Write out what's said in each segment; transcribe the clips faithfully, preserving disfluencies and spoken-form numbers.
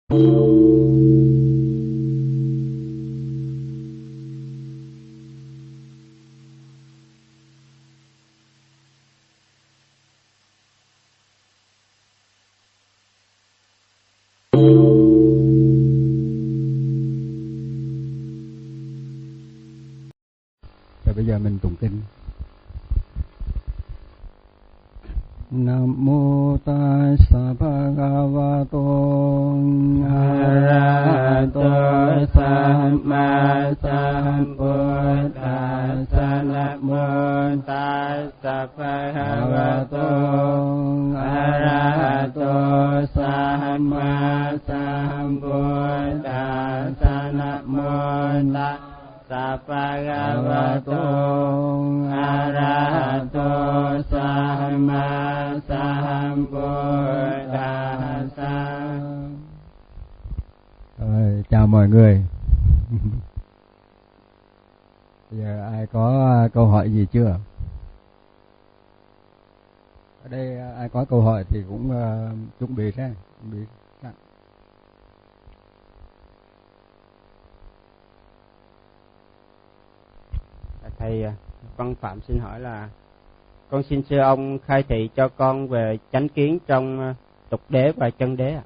Bây giờ mình tụng kinh. Nam mô Tassa Bhagavato Arahato Samma Sambuddhassa. Nam mô Tassa Bhagavato Arahato Samma Sambuddhassa. Nam mô Tassa Bhagavato Arahato Samma Sambuddhassa. Rồi, chào mọi người. Bây giờ ai có câu hỏi gì chưa? Ở đây ai có câu hỏi thì cũng uh, chuẩn bị ra, chuẩn bị sẵn. Thầy Văn Phạm xin hỏi là con xin sư ông khai thị cho con về chánh kiến trong tục đế và chân đế ạ.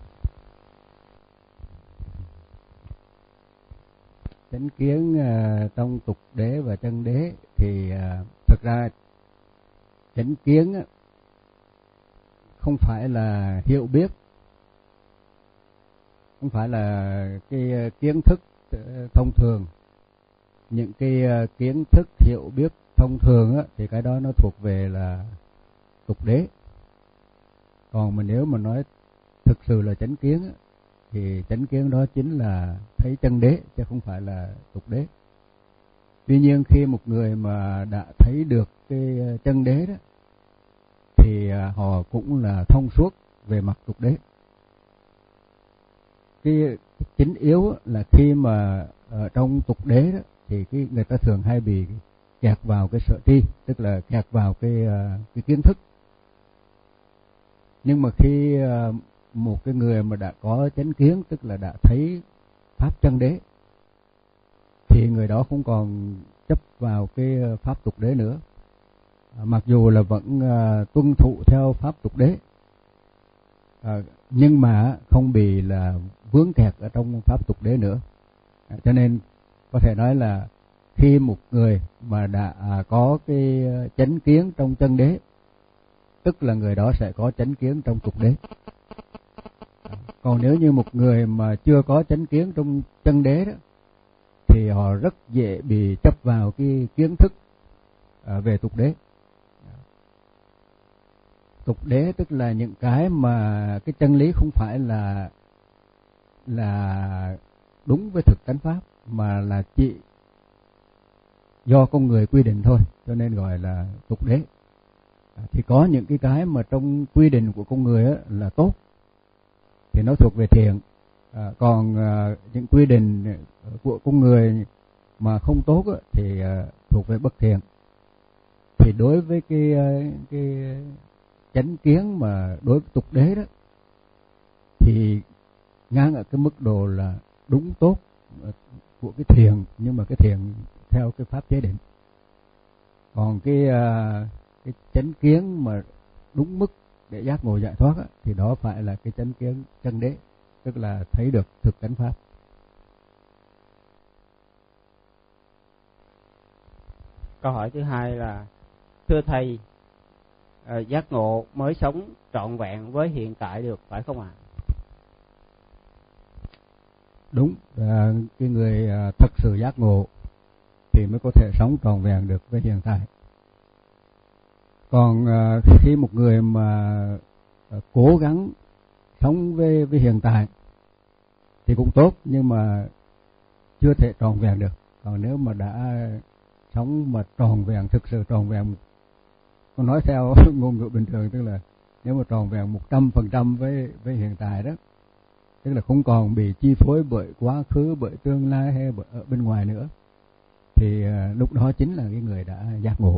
Chánh kiến uh, trong tục đế và chân đế thì uh, thực ra chánh kiến uh, không phải là hiểu biết, không phải là cái uh, kiến thức uh, thông thường. Những cái uh, kiến thức hiểu biết thông thường á, thì cái đó nó thuộc về là tục đế. Còn mà nếu mà nói thực sự là chánh kiến á, thì chánh kiến đó chính là thấy chân đế chứ không phải là tục đế. Tuy nhiên khi một người mà đã thấy được cái chân đế đó thì họ cũng là thông suốt về mặt tục đế. Cái chính yếu là khi mà ở trong tục đế đó thì cái người ta thường hay bị kẹt vào cái sở tri, tức là kẹt vào cái cái kiến thức. Nhưng mà khi một cái người mà đã có chánh kiến, tức là đã thấy pháp chân đế, thì người đó không còn chấp vào cái pháp tục đế nữa, mặc dù là vẫn tuân thụ theo pháp tục đế, nhưng mà không bị là vướng kẹt ở trong pháp tục đế nữa. Cho nên có thể nói là khi một người mà đã có cái chánh kiến trong chân đế, tức là người đó sẽ có chánh kiến trong tục đế. Còn nếu như một người mà chưa có chánh kiến trong chân đế đó, thì họ rất dễ bị chấp vào cái kiến thức về tục đế. Tục đế tức là những cái mà cái chân lý không phải là là đúng với thực tánh pháp, mà là chỉ do con người quy định thôi, cho nên gọi là tục đế. Thì có những cái cái mà trong quy định của con người á, là tốt thì nó thuộc về thiện, à, còn à, những quy định của con người mà không tốt á, thì à, thuộc về bất thiện. Thì đối với cái cái chánh kiến mà đối với tục đế đó thì ngang ở cái mức độ là đúng tốt của cái thiện, nhưng mà cái thiện theo cái pháp chế định. Còn cái uh, cái chánh kiến mà đúng mức để giác ngộ giải thoát á, thì đó phải là cái chánh kiến chân đế, tức là thấy được thực tánh pháp. Câu hỏi thứ hai là thưa thầy, uh, giác ngộ mới sống trọn vẹn với hiện tại được phải không ạ? À? Đúng, à, cái người à, thật sự giác ngộ thì mới có thể sống trọn vẹn được với hiện tại. Còn à, khi một người mà à, cố gắng sống với, với hiện tại thì cũng tốt, nhưng mà chưa thể trọn vẹn được. Còn nếu mà đã sống mà trọn vẹn, thực sự trọn vẹn, con nói theo ngôn ngữ bình thường, tức là nếu mà trọn vẹn một trăm phần trăm với với hiện tại đó, tức là không còn bị chi phối bởi quá khứ, bởi tương lai hay bởi ở bên ngoài nữa, thì uh, lúc đó chính là cái người đã giác ngộ.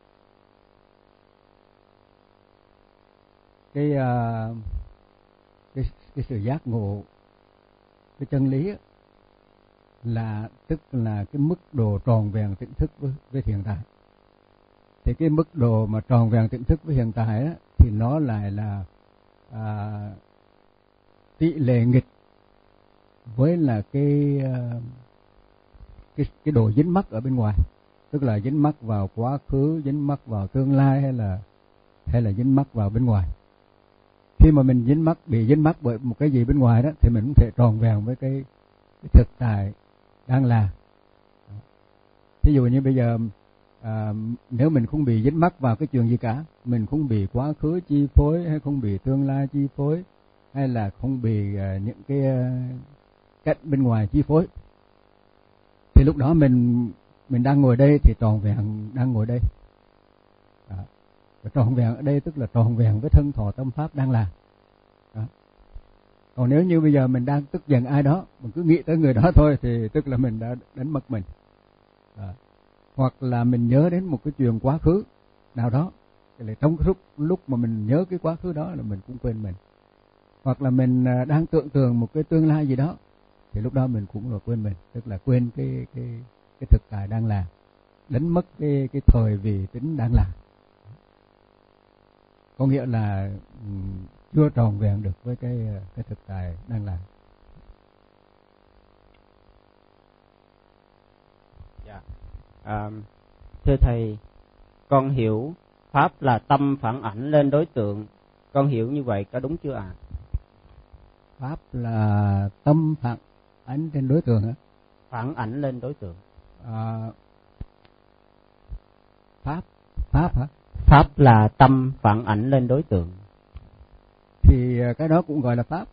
Cái uh, cái cái sự giác ngộ cái chân lý á, là tức là cái mức độ tròn vẹn tỉnh thức với, với hiện tại. Thì cái mức độ mà tròn vẹn tỉnh thức với hiện tại á, thì nó lại là à, tỷ lệ nghịch với là cái cái cái độ dính mắc ở bên ngoài, tức là dính mắc vào quá khứ, dính mắc vào tương lai, hay là hay là dính mắc vào bên ngoài. Khi mà mình dính mắc bị dính mắc bởi một cái gì bên ngoài đó, thì mình không thể tròn vẹn với cái, cái thực tại đang là. Ví dụ như bây giờ à, nếu mình không bị dính mắc vào cái chuyện gì cả, mình không bị quá khứ chi phối, hay không bị tương lai chi phối, hay là không bị uh, những cái uh, cách bên ngoài chi phối, thì lúc đó mình mình đang ngồi đây thì tròn vẹn đang ngồi đây. Đó. Và tròn vẹn ở đây tức là tròn vẹn với thân thọ tâm pháp đang là. Đó. Còn nếu như bây giờ mình đang tức giận ai đó, mình cứ nghĩ tới người đó thôi, thì tức là mình đã đánh mất mình. Đó. Hoặc là mình nhớ đến một cái chuyện quá khứ nào đó, thì là trong cái lúc, lúc mà mình nhớ cái quá khứ đó là mình cũng quên mình. Hoặc là mình đang tưởng tượng một cái tương lai gì đó, thì lúc đó mình cũng là quên mình, tức là quên cái cái cái thực tại đang là, đánh mất cái cái thời vị tính đang là. Có nghĩa là um, chưa tròn vẹn được với cái cái thực tại đang là. Dạ. À, thưa thầy, con hiểu pháp là tâm phản ảnh lên đối tượng, con hiểu như vậy có đúng chưa ạ? À? Pháp là tâm phản ảnh trên đối tượng á? Phản ảnh lên đối tượng. À, pháp pháp hả? Pháp là tâm phản ảnh lên đối tượng. Thì cái đó cũng gọi là pháp.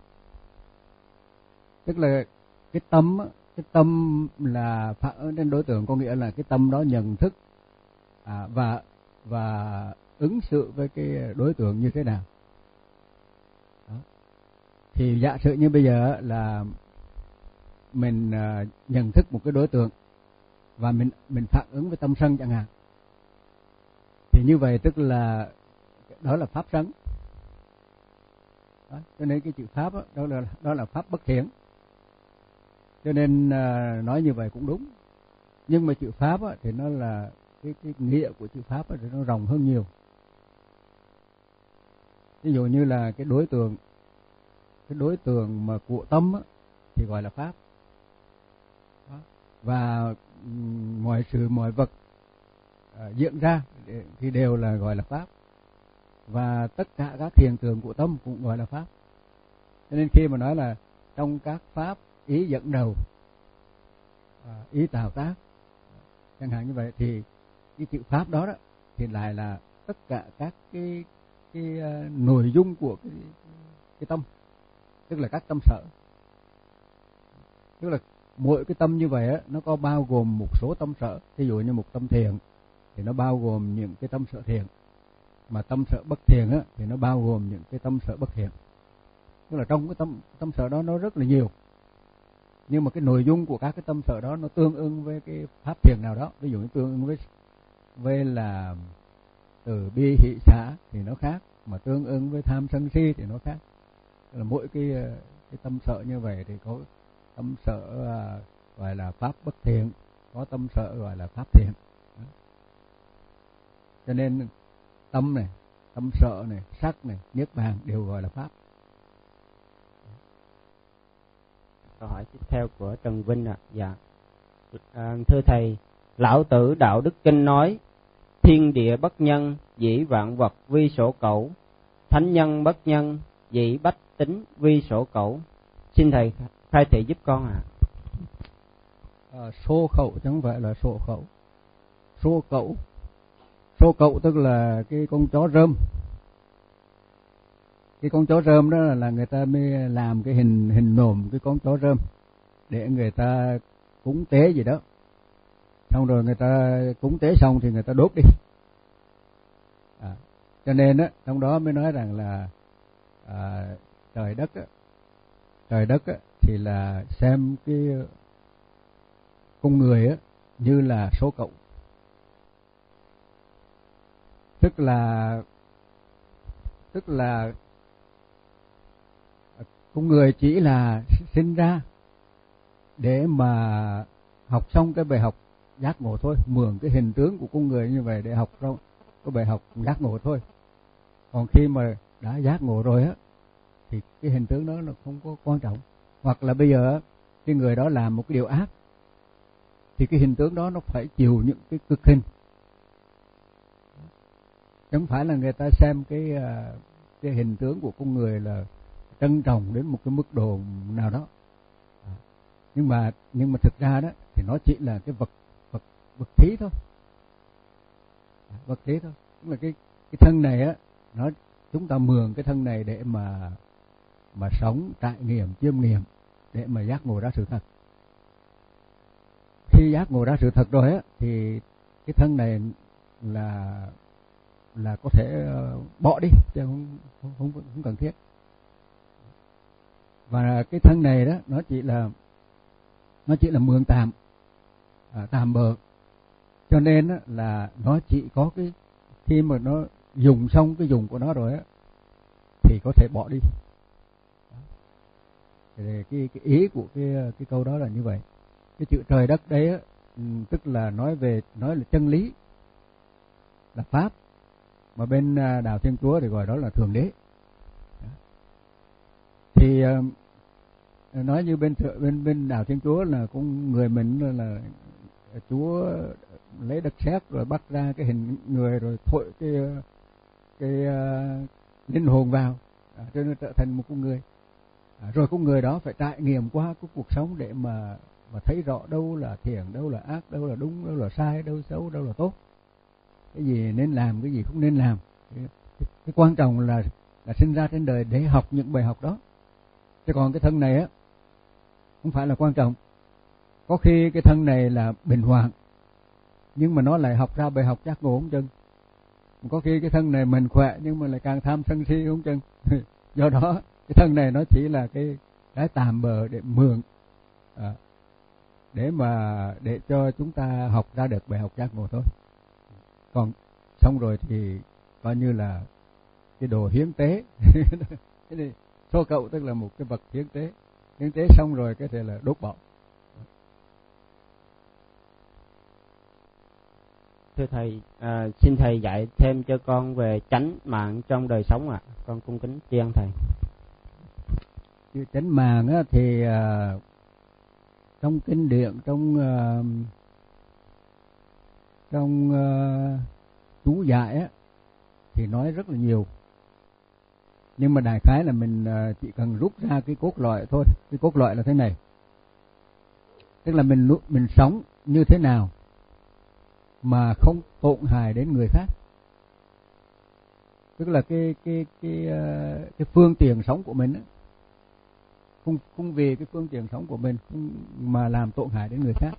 Tức là cái tâm á, cái tâm là phản ứng trên đối tượng, có nghĩa là cái tâm đó nhận thức à, và và ứng xử với cái đối tượng như thế nào. Đó. Thì giả sử như bây giờ là mình uh, nhận thức một cái đối tượng và mình mình phản ứng với tâm sân chẳng hạn, thì như vậy tức là đó là pháp sân. Đó. Cho nên cái chữ pháp đó, đó là đó là pháp bất thiện. Cho nên uh, nói như vậy cũng đúng. Nhưng mà chữ pháp á, thì nó là cái cái nghĩa của chữ pháp á, thì nó rộng hơn nhiều. Ví dụ như là cái đối tượng cái đối tượng mà của tâm á, thì gọi là pháp. Đó. Và mọi sự mọi vật à, diễn ra thì đều là gọi là pháp. Và tất cả các hiện tượng của tâm cũng gọi là pháp. Cho nên khi mà nói là trong các pháp ý dẫn đầu, à, ý tạo tác chẳng hạn như vậy, thì cái chữ pháp đó, đó thì lại là tất cả các cái cái uh, nội dung của cái, cái tâm, tức là các tâm sở. Tức là mỗi cái tâm như vậy á, nó có bao gồm một số tâm sở. Ví dụ như một tâm thiện thì nó bao gồm những cái tâm sở thiện, mà tâm sở bất thiện á, thì nó bao gồm những cái tâm sở bất thiện. Tức là trong cái tâm tâm sở đó nó rất là nhiều, nhưng mà cái nội dung của các cái tâm sở đó nó tương ứng với cái pháp thiện nào đó. Ví dụ như tương ứng với với là từ bi hỷ xả thì nó khác, mà tương ứng với tham sân si thì nó khác. Tức là mỗi cái cái tâm sở như vậy thì có tâm sở uh, gọi là pháp bất thiện, có tâm sở gọi là pháp thiện. Đó. Cho nên tâm này, tâm sở này, sắc này, niết bàn đều gọi là pháp. Câu hỏi tiếp theo của Trần Vinh ạ. À. Dạ. À, thưa thầy, Lão Tử Đạo Đức Kinh nói: thiên địa bất nhân, dĩ vạn vật vi sổ cẩu; thánh nhân bất nhân, dĩ bách tính vi sổ cẩu. Xin thầy khai thị giúp con ạ. À. À, sổ khẩu chứ không phải là sổ khẩu. Sổ cẩu, sổ cẩu tức là cái con chó rơm. Cái con chó rơm đó là người ta mới làm cái hình hình nộm cái con chó rơm để người ta cúng tế gì đó. Xong rồi người ta cúng tế xong thì người ta đốt đi. À, cho nên á, trong đó mới nói rằng là à, trời đất á, trời đất á, thì là xem cái con người á, như là số cẩu. Tức là tức là con người chỉ là sinh ra để mà học xong cái bài học giác ngộ thôi, mượn cái hình tướng của con người như vậy để học xong cái bài học giác ngộ thôi. Còn khi mà đã giác ngộ rồi á thì cái hình tướng đó nó không có quan trọng. Hoặc là bây giờ cái người đó làm một cái điều ác thì cái hình tướng đó nó phải chịu những cái cực hình. Không phải là người ta xem cái cái hình tướng của con người là trân trọng đến một cái mức độ nào đó. Nhưng mà nhưng mà thực ra đó thì nó chỉ là cái vật vật vật thí thôi. Vật thí thôi. Tức là cái cái thân này á, nó chúng ta mượn cái thân này để mà mà sống, trải nghiệm, chiêm nghiệm, để mà giác ngộ ra sự thật. Khi giác ngộ ra sự thật rồi á thì cái thân này là là có thể bỏ đi, chứ không không không, không cần thiết. Và cái thân này đó nó chỉ là nó chỉ là mượn tạm, à, tạm bợ. Cho nên á, là nó chỉ có cái khi mà nó dùng xong cái dùng của nó rồi á thì có thể bỏ đi. Thì cái cái ý của cái cái câu đó là như vậy. Cái chữ trời đất đấy á, tức là nói về nói là chân lý, là pháp, mà bên đạo Thiên Chúa thì gọi đó là thượng đế. Thì nói như bên bên bên đạo Thiên Chúa là cũng người mình là Chúa lấy đất sét rồi bắt ra cái hình người rồi thổi cái cái uh, linh hồn vào, à, cho nên trở thành một con người. À, rồi con người đó phải trải nghiệm qua cái cuộc sống để mà mà thấy rõ đâu là thiện, đâu là ác, đâu là đúng, đâu là sai, đâu xấu, đâu là tốt, cái gì nên làm, cái gì không nên làm. Cái, cái, cái quan trọng là là sinh ra trên đời để học những bài học đó. Chứ còn cái thân này á không phải là quan trọng. Có khi cái thân này là bình hoạn nhưng mà nó lại học ra bài học giác ngộ không chừng. Có khi cái thân này mình khỏe nhưng mà lại càng tham sân si không chừng. Do đó cái thân này nó chỉ là cái cái tạm bợ để mượn, à, để mà để cho chúng ta học ra được bài học giác ngộ thôi. Còn xong rồi thì coi như là cái đồ hiến tế. Cái này số cậu tức là một cái vật hiến tế. Hiến tế xong rồi cái thể là đốt bỏ. Thưa thầy, à, xin thầy dạy thêm cho con về chánh mạng trong đời sống ạ. À. Con cung kính tri ân thầy. Chữ chánh mạng á, thì à, trong kinh điển, trong à, trong à, chú giải á, thì nói rất là nhiều. Nhưng mà đại khái là mình à, chỉ cần rút ra cái cốt lõi thôi. Cái cốt lõi là thế này. Tức là mình mình sống như thế nào mà không tổn hại đến người khác. Tức là cái cái cái cái phương tiện sống của mình á, không không vì cái phương tiện sống của mình không mà làm tổn hại đến người khác.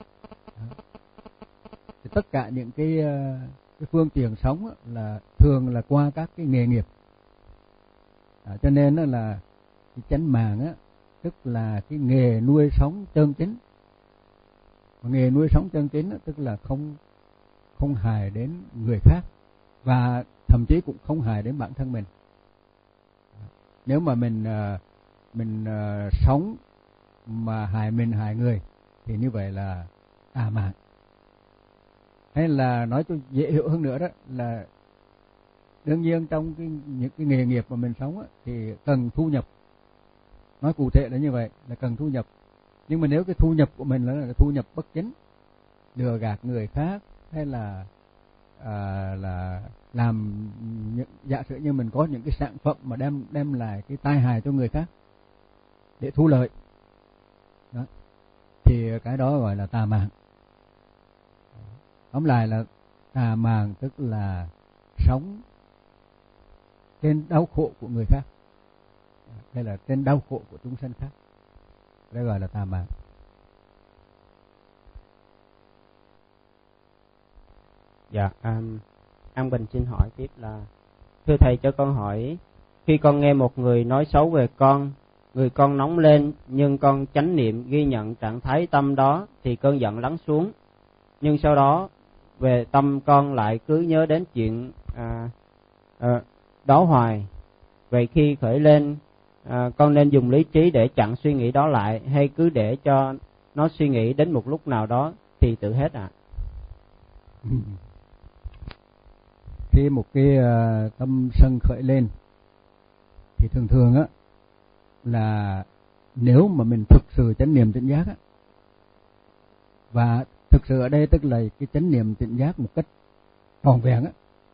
Thì tất cả những cái cái phương tiện sống á, là thường là qua các cái nghề nghiệp. À, cho nên đó là cái chánh mạng á, tức là cái nghề nuôi sống chân chính. Và nghề nuôi sống chân chính á, tức là không không hại đến người khác và thậm chí cũng không hại đến bản thân mình. Nếu mà mình mình sống mà hại mình hại người thì như vậy là tà mạng. Hay là nói cho dễ hiểu hơn nữa đó là đương nhiên trong cái, những cái nghề nghiệp mà mình sống á, thì cần thu nhập. Nói cụ thể là như vậy, là cần thu nhập. Nhưng mà nếu cái thu nhập của mình là, là thu nhập bất chính, lừa gạt người khác, hay là à, là làm những, giả sử như mình có những cái sản phẩm mà đem đem lại cái tai hại cho người khác để thu lợi đó, thì cái đó gọi là tà mạng. Tóm lại là tà mạng tức là sống trên đau khổ của người khác, hay là trên đau khổ của chúng sanh khác, đây gọi là tà mạng. Dạ, um, An Bình xin hỏi tiếp là, thưa thầy cho con hỏi, khi con nghe một người nói xấu về con, người con nóng lên, nhưng con chánh niệm ghi nhận trạng thái tâm đó thì cơn giận lắng xuống. Nhưng sau đó về tâm con lại cứ nhớ đến chuyện à, à, đó hoài. Vậy khi khởi lên à, con nên dùng lý trí để chặn suy nghĩ đó lại, hay cứ để cho nó suy nghĩ đến một lúc nào đó thì tự hết ạ? À? Khi một cái uh, tâm sân khởi lên thì thường thường á là nếu mà mình thực sự chánh niệm tỉnh giác á, và thực sự ở đây tức là cái chánh niệm tỉnh giác một cách trọn vẹn á,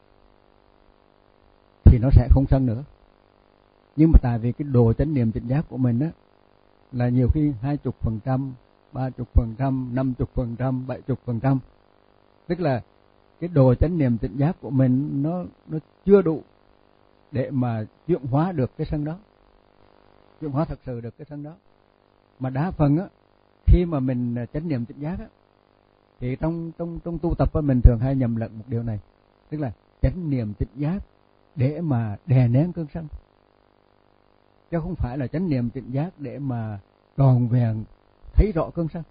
thì nó sẽ không sân nữa. Nhưng mà tại vì cái độ chánh niệm tỉnh giác của mình á là nhiều khi hai chục phần trăm, ba chục phần trăm, năm chục phần trăm, bảy chục phần trăm, tức là cái độ chánh niệm tỉnh giác của mình nó nó chưa đủ để mà chuyển hóa được cái sân đó, chuyển hóa thật sự được cái sân đó. Mà đa phần á, khi mà mình chánh niệm tỉnh giác á, thì trong trong trong tu tập á, mình thường hay nhầm lẫn một điều này, tức là chánh niệm tỉnh giác để mà đè nén cơn sân, chứ không phải là chánh niệm tỉnh giác để mà tròn vẹn thấy rõ cơn sân.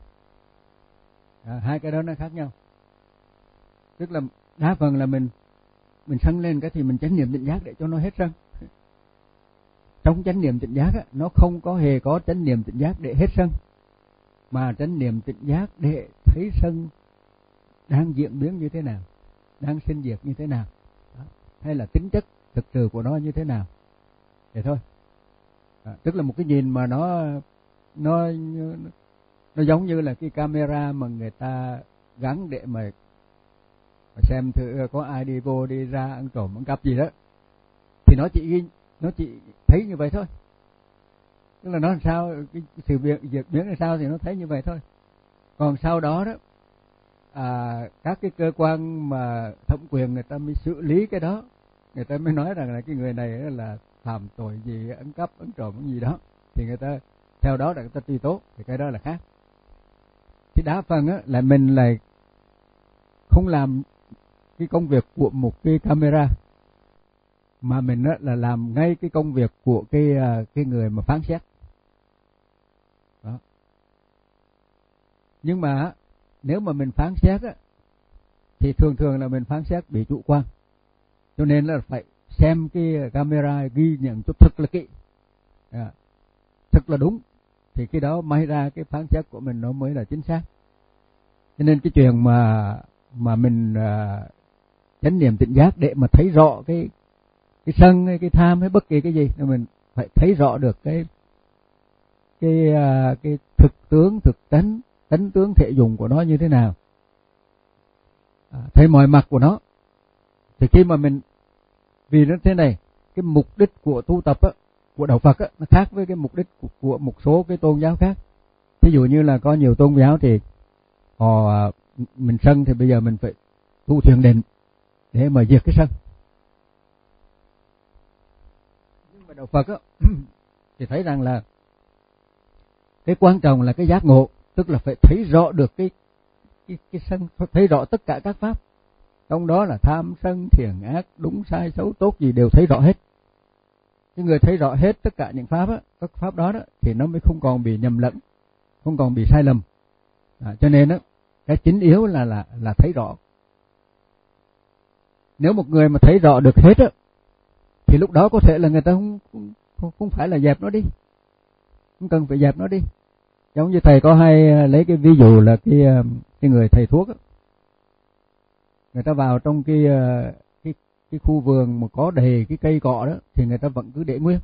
À, hai cái đó nó khác nhau. Tức là đa phần là mình mình sân lên cái thì mình chánh niệm tỉnh giác để cho nó hết sân. Trong chánh niệm tỉnh giác á, nó không có hề có chánh niệm tỉnh giác để hết sân, mà chánh niệm tỉnh giác để thấy sân đang diễn biến như thế nào, đang sinh diệt như thế nào, đó, hay là tính chất thực sự của nó như thế nào, vậy thôi. À, tức là một cái nhìn mà nó nó nó giống như là cái camera mà người ta gắn để mà xem thử có ai đi vô đi ra ăn trộm ăn cắp gì đó, thì nó chỉ ghi, nó chỉ thấy như vậy thôi. Tức là nó làm sao, cái sự việc diễn biến là sao thì nó thấy như vậy thôi. Còn sau đó đó à, các cái cơ quan mà thẩm quyền người ta mới xử lý cái đó, người ta mới nói rằng là cái người này là phạm tội gì, ăn cắp ăn trộm gì đó, thì người ta theo đó là người ta truy tố, thì cái đó là khác. Thì đa phần á là mình lại không làm cái công việc của một cái camera, mà mình á là làm ngay cái công việc của cái cái người mà phán xét đó. Nhưng mà nếu mà mình phán xét á thì thường thường là mình phán xét bị chủ quan, cho nên là phải xem cái camera ghi nhận chút thật là kỹ, à, thật là đúng, thì cái đó may ra cái phán xét của mình nó mới là chính xác. Cho nên cái chuyện mà mà mình uh, chánh niệm tỉnh giác để mà thấy rõ cái cái sân hay cái tham hay bất kỳ cái gì, mình phải thấy rõ được cái cái uh, cái thực tướng, thực tánh, tánh tướng thể dụng của nó như thế nào, à, thấy mọi mặt của nó. Thì khi mà mình, vì nó thế này, cái mục đích của tu tập á, của đạo Phật á, nó khác với cái mục đích của, của một số cái tôn giáo khác. Ví dụ như là có nhiều tôn giáo thì họ mình sân thì bây giờ mình phải tu thiền định để mà diệt cái sân. Nhưng mà đạo Phật á thì thấy rằng là cái quan trọng là cái giác ngộ, tức là phải thấy rõ được cái cái cái sân, thấy rõ tất cả các pháp, trong đó là tham sân thiện ác, đúng sai xấu tốt gì đều thấy rõ hết. Cái người thấy rõ hết tất cả những pháp á, các pháp đó đó thì nó mới không còn bị nhầm lẫn, không còn bị sai lầm. À, cho nên á cái chính yếu là là là thấy rõ. Nếu một người mà thấy rõ được hết á thì lúc đó có thể là người ta không không, không phải là dẹp nó đi, không cần phải dẹp nó đi. Giống như thầy có hay lấy cái ví dụ là cái cái người thầy thuốc á, người ta vào trong cái cái cái khu vườn mà có đầy cái cây cọ đó thì người ta vẫn cứ để nguyên,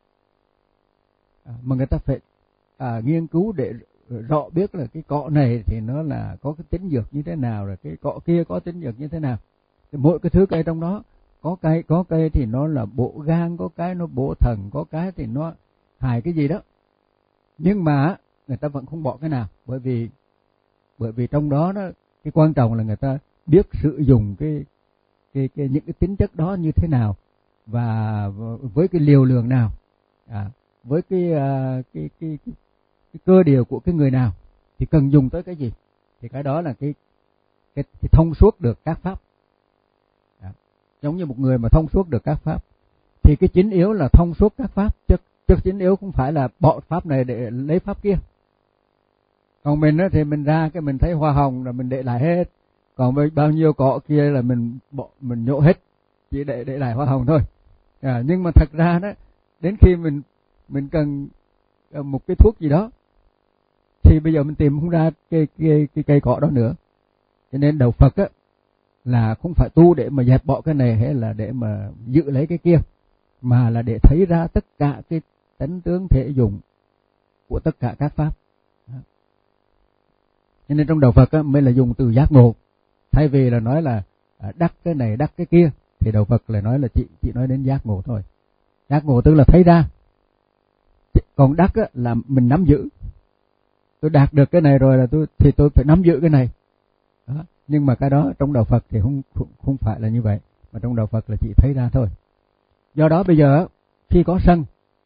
à, mà người ta phải à, nghiên cứu để rõ biết là cái cọ này thì nó là có cái tính dược như thế nào, rồi cái cọ kia có tính dược như thế nào. Thì mỗi cái thứ cây trong đó, có cây có cây thì nó là bổ gan, có cái nó bổ thần, có cái thì nó hại cái gì đó. Nhưng mà người ta vẫn không bỏ cái nào, bởi vì bởi vì trong đó đó cái quan trọng là người ta biết sử dụng cái cái, cái những cái tính chất đó như thế nào, và với cái liều lượng nào, à, với cái, uh, cái, cái, cái cái cơ điều của cái người nào thì cần dùng tới cái gì, thì cái đó là cái cái, cái thông suốt được các pháp. À, giống như một người mà thông suốt được các pháp thì cái chính yếu là thông suốt các pháp, chứ, chứ chính yếu không phải là bỏ pháp này để lấy pháp kia. Còn mình á thì mình ra cái mình thấy hoa hồng là mình để lại hết, còn với bao nhiêu cọ kia là mình bỏ, mình nhổ hết, chỉ để để lại hoa hồng thôi. À, nhưng mà thật ra đó, đến khi mình mình cần một cái thuốc gì đó, thì bây giờ mình tìm không ra cái cái cái cây cỏ đó nữa. Cho nên đạo Phật á là không phải tu để mà dẹp bỏ cái này hay là để mà giữ lấy cái kia, mà là để thấy ra tất cả cái tánh tướng thể dụng của tất cả các pháp. Cho nên trong đạo Phật á, mới là dùng từ giác ngộ, thay vì là nói là đắc cái này đắc cái kia, thì đạo Phật lại nói là chị chị nói đến giác ngộ thôi. Giác ngộ tức là thấy ra, còn đắc á, là mình nắm giữ. Tôi đạt được cái này rồi là tôi thì tôi phải nắm giữ cái này. Đó. Nhưng mà cái đó trong đạo Phật thì không không phải là như vậy, mà trong đạo Phật là chỉ thấy ra thôi. Do đó bây giờ khi có sân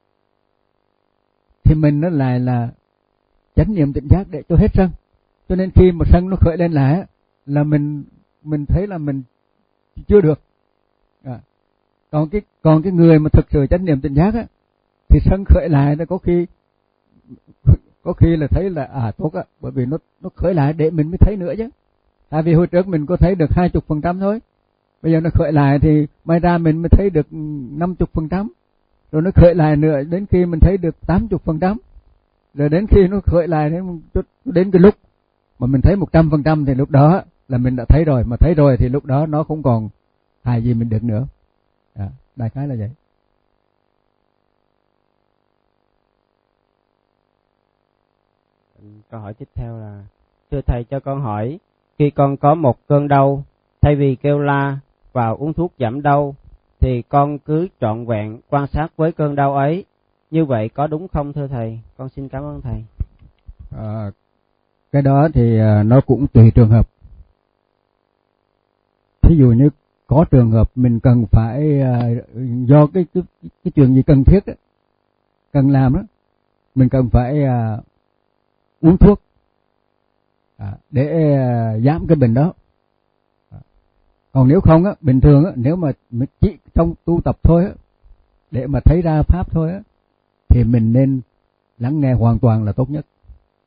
thì mình nó lại là chánh niệm tỉnh giác để cho hết sân. Cho nên khi mà sân nó khởi lên lại là mình mình thấy là mình chưa được. À. Còn cái còn cái người mà thực sự chánh niệm tỉnh giác á, thì sân khởi lại nó có khi có khi là thấy là à tốt á, bởi vì nó nó khởi lại để mình mới thấy nữa chứ. Tại vì hồi trước mình có thấy được hai chục phần trăm thôi, bây giờ nó khởi lại thì may ra mình mới thấy được năm chục phần trăm, rồi nó khởi lại nữa đến khi mình thấy được tám chục phần trăm, rồi đến khi nó khởi lại đến đến cái lúc mà mình thấy một trăm phần trăm thì lúc đó là mình đã thấy rồi, mà thấy rồi thì lúc đó nó không còn hại gì mình được nữa. À, đại khái là vậy. Câu hỏi tiếp theo là: thưa thầy, cho con hỏi, khi con có một cơn đau, thay vì kêu la và uống thuốc giảm đau thì con cứ trọn vẹn quan sát với cơn đau ấy, như vậy có đúng không thưa thầy? Con xin cảm ơn thầy. À, cái đó thì nó cũng tùy trường hợp. Thí dụ như có trường hợp mình cần phải do cái cái cái chuyện gì cần thiết đó, cần làm đó, mình cần phải uh, uống thuốc à, để uh, giảm cái bệnh đó. À, còn nếu không á, bình thường á, nếu mà chỉ trong tu tập thôi á, để mà thấy ra pháp thôi á, thì mình nên lắng nghe hoàn toàn là tốt nhất.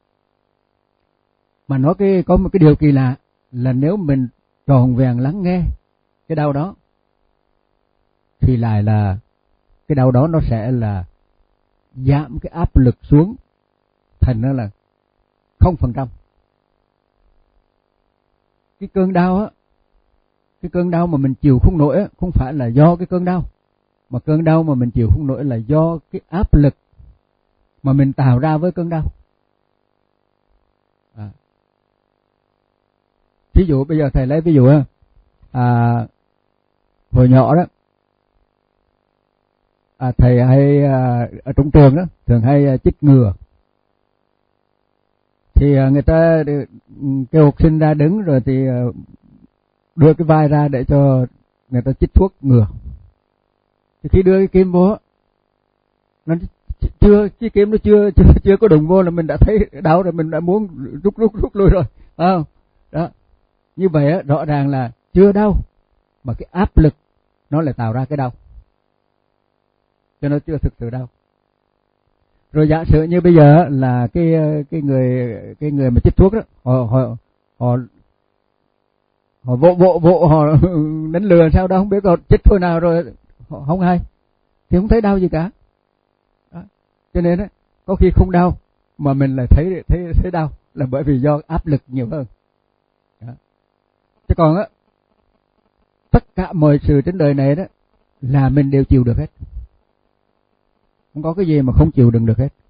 Mà nói cái có một cái điều kỳ lạ là nếu mình tròn vẹn lắng nghe cái đau đó thì lại là cái đau đó nó sẽ là giảm cái áp lực xuống thành nó là không phần trăm. Cái cơn đau á, cái cơn đau mà mình chịu không nổi á, không phải là do cái cơn đau, mà cơn đau mà mình chịu không nổi là do cái áp lực mà mình tạo ra với cơn đau. À. Ví dụ bây giờ thầy lấy ví dụ á, à, hồi nhỏ đó, à, thầy hay à, ở trong trường đó thường hay à, chích ngừa, thì à, người ta kêu học sinh ra đứng rồi thì à, đưa cái vai ra để cho người ta chích thuốc ngừa. Thì khi đưa cái kim vô, nó chưa cái kim nó chưa chưa chưa có đụng vô là mình đã thấy đau rồi, mình đã muốn rút rút rút lui rồi, phải không? Đó, như vậy á, rõ ràng là chưa đau, mà cái áp lực nó lại tạo ra cái đau, cho nó chưa thực sự đau. Rồi giả sử như bây giờ là cái cái người cái người mà chích thuốc đó, họ họ họ họ vỗ vỗ vỗ họ đánh lừa sao đâu không biết, còn chích thôi nào rồi họ không hay thì không thấy đau gì cả. Đó. Cho nên á, có khi không đau mà mình lại thấy thấy thấy đau là bởi vì do áp lực nhiều hơn. Đó. Chứ còn á, tất cả mọi sự trên đời này đó là mình đều chịu được hết, không có cái gì mà không chịu đựng được hết.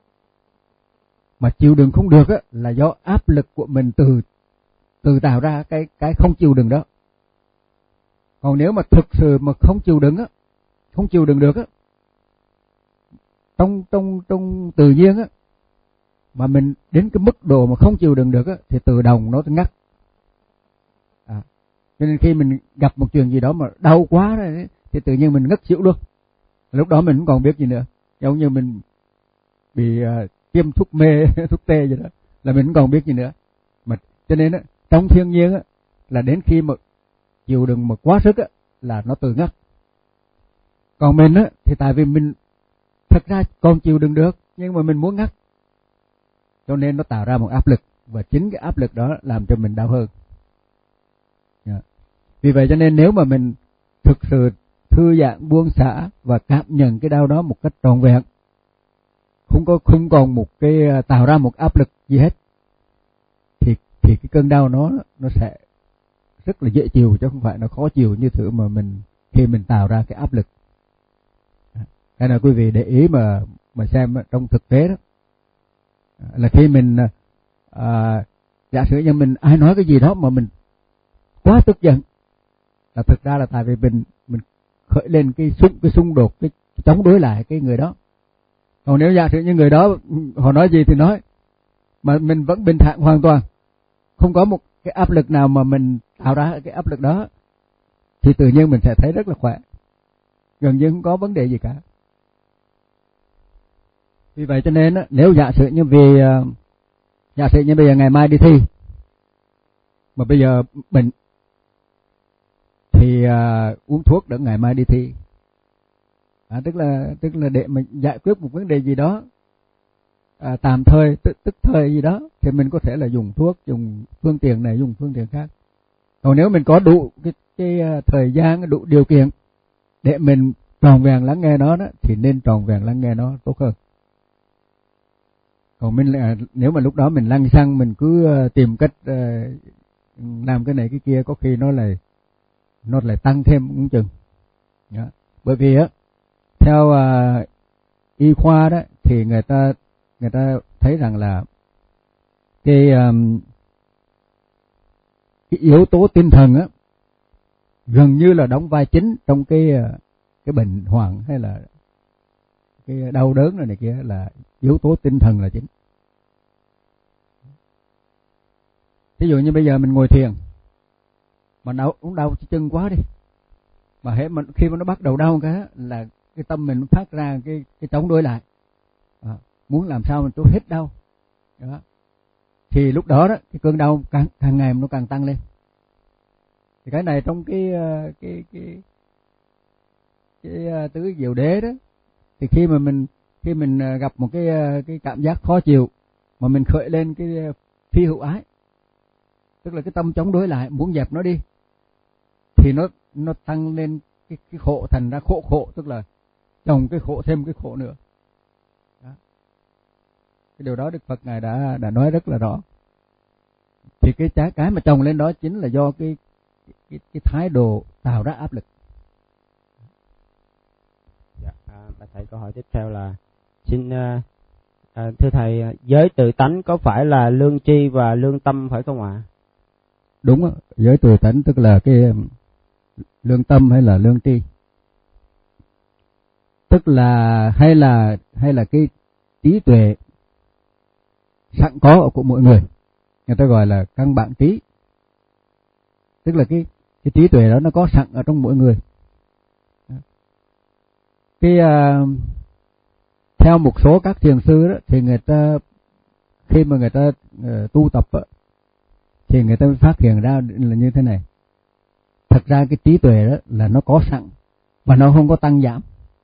Mà chịu đựng không được á là do áp lực của mình từ từ tạo ra cái cái không chịu đựng đó. Còn nếu mà thực sự mà không chịu đựng á, không chịu đựng được á, trong trong trong tự nhiên á, mà mình đến cái mức độ mà không chịu đựng được á, thì tự động nó ngắt. À, cho nên khi mình gặp một chuyện gì đó mà đau quá rồi thì tự nhiên mình ngất xỉu luôn. Lúc đó mình không còn biết gì nữa, giống như mình bị uh, tiêm thuốc mê, thuốc tê gì đó, là mình không còn biết gì nữa. Mà cho nên á, trong thiên nhiên á, là đến khi mà chịu đựng mà quá sức á, là nó tự ngắt. Còn mình á, thì tại vì mình thật ra còn chịu đựng được, nhưng mà mình muốn ngắt, cho nên nó tạo ra một áp lực, và chính cái áp lực đó làm cho mình đau hơn. Yeah. Vì vậy cho nên nếu mà mình thực sự thư giãn, buông xả và cảm nhận cái đau đó một cách trọn vẹn, không có không còn một cái tạo ra một áp lực gì hết, thì thì cái cơn đau nó nó sẽ rất là dễ chịu, chứ không phải nó khó chịu như thứ mà mình khi mình tạo ra cái áp lực. Cái này quý vị để ý mà mà xem trong thực tế đó, là khi mình à, giả sử như mình ai nói cái gì đó mà mình quá tức giận, là thực ra là tại vì mình mình khởi lên cái xung cái xung đột, cái chống đối lại cái người đó. Còn nếu giả sử như người đó họ nói gì thì nói, mà mình vẫn bình thản hoàn toàn, không có một cái áp lực nào mà mình tạo ra cái áp lực đó, thì tự nhiên mình sẽ thấy rất là khỏe, gần như không có vấn đề gì cả. Vì vậy cho nên nếu giả sử như vì giả sử như bây giờ ngày mai đi thi, mà bây giờ bệnh thì uh, uống thuốc để ngày mai đi thi, à, tức là tức là để mình giải quyết một vấn đề gì đó à, tạm thời, tức, tức thời gì đó, thì mình có thể là dùng thuốc, dùng phương tiện này, dùng phương tiện khác. Còn nếu mình có đủ cái, cái thời gian, đủ điều kiện để mình tròn vẹn lắng nghe nó đó, thì nên tròn vẹn lắng nghe nó tốt hơn. Còn mình nếu mà lúc đó mình lăng xăng, mình cứ tìm cách uh, làm cái này cái kia, có khi nó lại nó lại tăng thêm cũng chừng. Đó. Bởi vì á, theo uh, y khoa đó, thì người ta người ta thấy rằng là cái um, cái yếu tố tinh thần á gần như là đóng vai chính trong cái cái bệnh hoạn hay là cái đau đớn này, này kia, là yếu tố tinh thần là chính. Ví dụ như bây giờ mình ngồi thiền mà đau cũng đau chân quá đi, mà hễ mình khi mà nó bắt đầu đau cái là cái tâm mình phát ra cái cái chống đối lại, à, muốn làm sao mình trút hết đau đó. Thì lúc đó đó cái cơn đau càng càng ngày nó càng tăng lên. Thì cái này trong cái cái cái cái, cái tứ diệu đế đó, thì khi mà mình khi mình gặp một cái cái cảm giác khó chịu mà mình khởi lên cái phi hữu ái, tức là cái tâm chống đối lại, muốn dẹp nó đi, thì nó nó tăng lên cái cái khổ, thành ra khổ khổ, tức là chồng cái khổ thêm cái khổ nữa. Đó. Cái điều đó Đức Phật ngài đã đã nói rất là rõ. Thì cái trái cái mà chồng lên đó chính là do cái cái cái thái độ tạo ra áp lực. Dạ, à, bà thầy câu hỏi tiếp theo là xin à, à, thưa thầy, giới tự tánh có phải là lương tri và lương tâm phải không ạ? Đúng đó, giới tự tánh tức là cái lương tâm hay là lương tri, tức là hay là hay là cái trí tuệ sẵn có của mỗi người, người ta gọi là căn bản trí, tức là cái cái trí tuệ đó nó có sẵn ở trong mỗi người. Cái uh, theo một số các thiền sư đó, thì người ta khi mà người ta uh, tu tập đó, thì người ta mới phát hiện ra là như thế này. Thật ra cái trí tuệ đó là nó có sẵn và nó không có tăng giảm.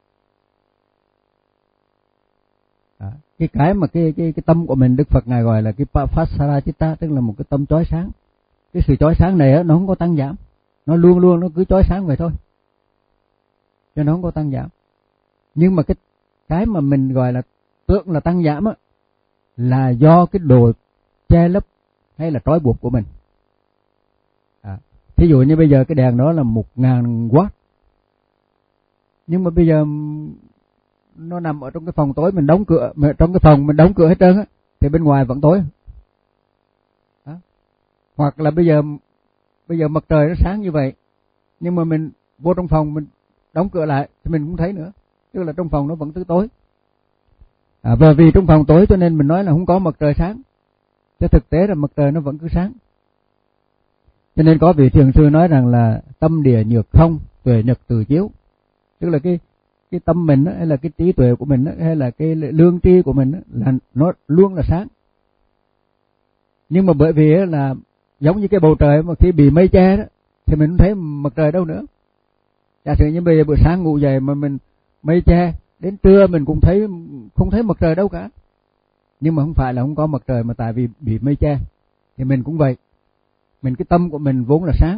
À, cái cái mà cái cái cái tâm của mình, Đức Phật ngài gọi là cái Pasarachitta, tức là một cái tâm chói sáng. Cái sự chói sáng này đó, nó không có tăng giảm, nó luôn luôn nó cứ chói sáng vậy thôi, cho nó không có tăng giảm. Nhưng mà cái cái mà mình gọi là tưởng là tăng giảm á, là do cái đồ che lấp hay là trói buộc của mình. À, thí dụ như bây giờ cái đèn đó là một ngàn watt, nhưng mà bây giờ nó nằm ở trong cái phòng tối, mình đóng cửa, mà trong cái phòng mình đóng cửa hết trơn á, thì bên ngoài vẫn tối. Đó. Hoặc là bây giờ bây giờ mặt trời nó sáng như vậy, nhưng mà mình vô trong phòng mình đóng cửa lại thì mình không thấy nữa, tức là trong phòng nó vẫn cứ tối. À, và vì trong phòng tối cho nên mình nói là không có mặt trời sáng, chứ thực tế là mặt trời nó vẫn cứ sáng. Cho nên có vị thiền sư nói rằng là tâm địa nhược không, tuệ nhật từ chiếu, tức là cái cái tâm mình đó, hay là cái trí tuệ của mình đó, hay là cái lương tri của mình đó, là nó luôn là sáng. Nhưng mà bởi vì là giống như cái bầu trời mà khi bị mây che đó, thì mình không thấy mặt trời đâu nữa. Giả sử như bây giờ buổi sáng ngủ dậy mà mình mây che, đến trưa mình cũng thấy không thấy mặt trời đâu cả. Nhưng mà không phải là không có mặt trời, mà tại vì bị mây che. Thì mình cũng vậy, mình cái tâm của mình vốn là sáng,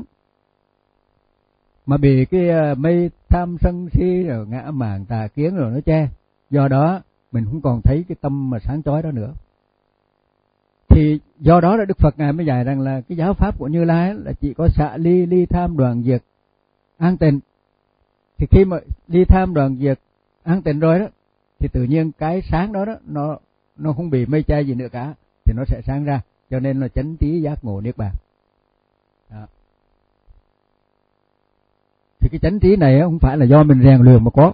mà bị cái mây tham sân si rồi ngã mạn tà kiến rồi nó che, do đó mình không còn thấy cái tâm mà sáng chói đó nữa. Thì do đó là Đức Phật Ngài mới dạy rằng là cái giáo pháp của Như Lai là chỉ có xả ly, ly tham đoạn diệt, an tịnh. Thì khi mà ly tham đoạn diệt, an tịnh rồi đó, thì tự nhiên cái sáng đó đó nó nó không bị mây che gì nữa cả, thì nó sẽ sáng ra, cho nên là chánh trí giác ngộ niết bàn. Đó. Thì cái chánh trí này không phải là do mình rèn luyện mà có,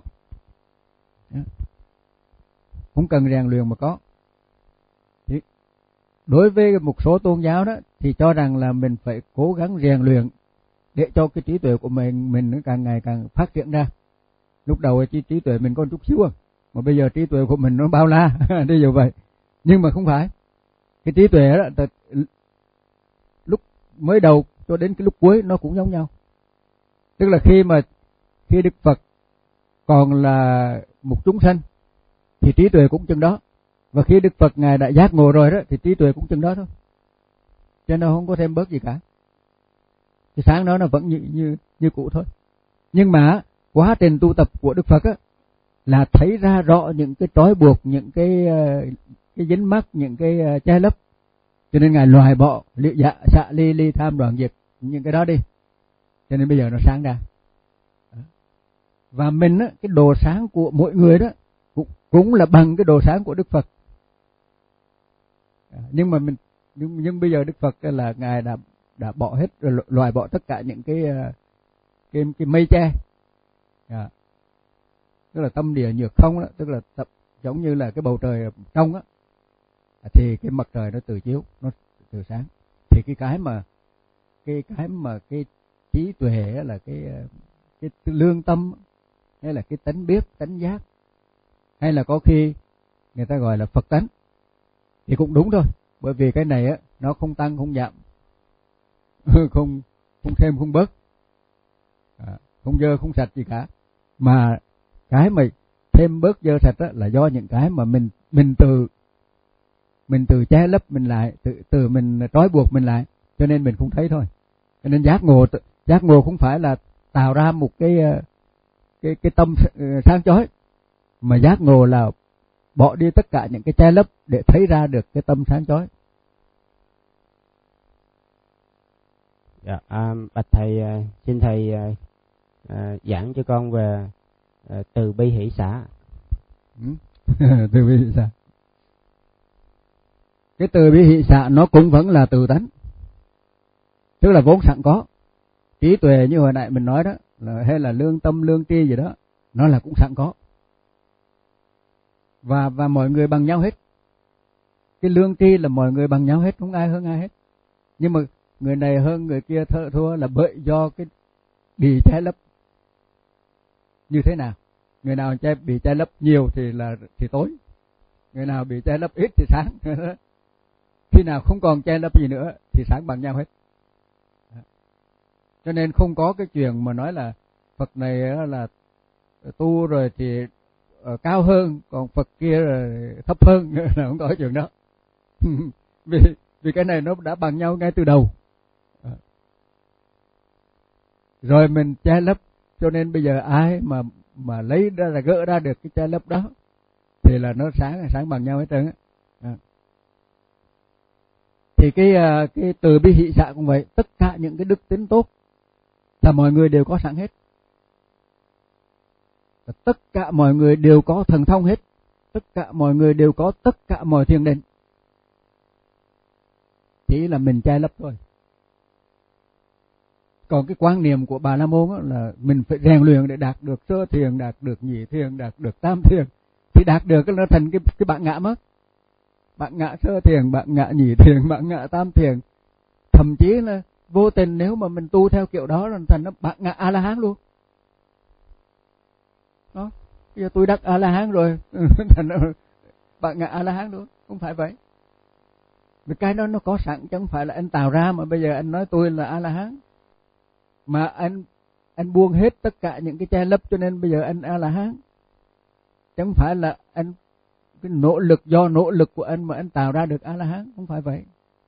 không cần rèn luyện mà có. Thì đối với một số tôn giáo đó thì cho rằng là mình phải cố gắng rèn luyện để cho cái trí tuệ của mình mình nó càng ngày càng phát triển ra. Lúc đầu trí, trí tuệ mình có chút xíu à, mà bây giờ trí tuệ của mình nó bao la, đi như vậy. Nhưng mà không phải. Cái trí tuệ đó, từ lúc mới đầu cho đến cái lúc cuối nó cũng giống nhau. Tức là khi mà khi Đức Phật còn là một chúng sanh thì trí tuệ cũng chừng đó, và khi Đức Phật Ngài đã giác ngộ rồi đó thì trí tuệ cũng chừng đó thôi, cho nên nó không có thêm bớt gì cả. Cái sáng đó nó vẫn như như như cũ thôi. Nhưng mà quá trình tu tập của Đức Phật á là thấy ra rõ những cái trói buộc, những cái cái dính mắc, những cái che lấp, cho nên Ngài loại bỏ liệu dạ xạ ly ly tham đoạn diệt những cái đó đi, cho nên bây giờ nó sáng ra. Và mình á, cái đồ sáng của mỗi người đó cũng, cũng là bằng cái đồ sáng của Đức Phật. Nhưng mà mình nhưng, nhưng bây giờ Đức Phật là Ngài đã đã bỏ hết, loại bỏ tất cả những cái cái cái mây che. À, tức là tâm địa nhược không đó, tức là tập, giống như là cái bầu trời trong á, thì cái mặt trời nó từ chiếu, nó từ sáng. Thì cái cái mà cái cái mà cái trí tuệ là cái cái lương tâm, hay là cái tánh biết, tánh giác, hay là có khi người ta gọi là Phật tánh, thì cũng đúng thôi. Bởi vì cái này á nó không tăng không giảm, không không thêm không bớt, à, không dơ không sạch gì cả. Mà cái mà thêm bớt dơ sạch á là do những cái mà mình mình từ mình từ che lấp mình lại, từ từ mình trói buộc mình lại, cho nên mình không thấy thôi. Cho nên giác ngộ giác ngộ không phải là tạo ra một cái cái cái tâm sáng chói, mà giác ngộ là bỏ đi tất cả những cái che lấp để thấy ra được cái tâm sáng chói. Dạ, à, bạch thầy, xin thầy à, giảng cho con về à, từ bi hỷ xả. Ừ. Từ bi hỷ xả. Cái từ bi hỷ xả nó cũng vẫn là từ tánh, tức là vốn sẵn có. Trí tuệ như hồi nãy mình nói đó, là, hay là lương tâm, lương tri gì đó, nó là cũng sẵn có. Và và mọi người bằng nhau hết. Cái lương tri là mọi người bằng nhau hết, không ai hơn ai hết. Nhưng mà người này hơn người kia thợ thua là bởi do cái bị che lấp như thế nào. Người nào che bị che lấp nhiều thì là thì tối, người nào bị che lấp ít thì sáng. Khi nào không còn che lấp gì nữa thì sáng bằng nhau hết. Cho nên không có cái chuyện mà nói là Phật này là tu rồi thì cao hơn, còn Phật kia rồi thấp hơn, là không có chuyện đó. vì vì cái này nó đã bằng nhau ngay từ đầu. Rồi mình che lấp, cho nên bây giờ ai mà mà lấy ra là gỡ ra được cái che lấp đó thì là nó sáng sáng bằng nhau hết trơn á. À. Thì cái cái từ bi hỷ xả cũng vậy, tất cả những cái đức tính tốt là mọi người đều có sẵn hết. Tất cả mọi người đều có thần thông hết, tất cả mọi người đều có tất cả mọi thiền định, chỉ là mình che lấp thôi. Còn cái quan niệm của Bà La Môn là mình phải rèn luyện để đạt được sơ thiền, đạt được nhị thiền, đạt được tam thiền, thì đạt được nó thành cái cái bản ngã mất. Bản ngã sơ thiền, bản ngã nhị thiền, bản ngã tam thiền, thậm chí là vô tình nếu mà mình tu theo kiểu đó là thành nó bản ngã A La Hán luôn. Đó, bây giờ tôi đắc A La Hán rồi, thành nó bản ngã A La Hán luôn, không phải vậy. Vì cái đó nó có sẵn, chứ không phải là anh tạo ra mà bây giờ anh nói tôi là A La Hán. Mà anh anh buông hết tất cả những cái che lấp, cho nên bây giờ anh A La Hán. Chứ không phải là anh cái nỗ lực, do nỗ lực của anh mà anh tạo ra được A La Hán, không phải vậy.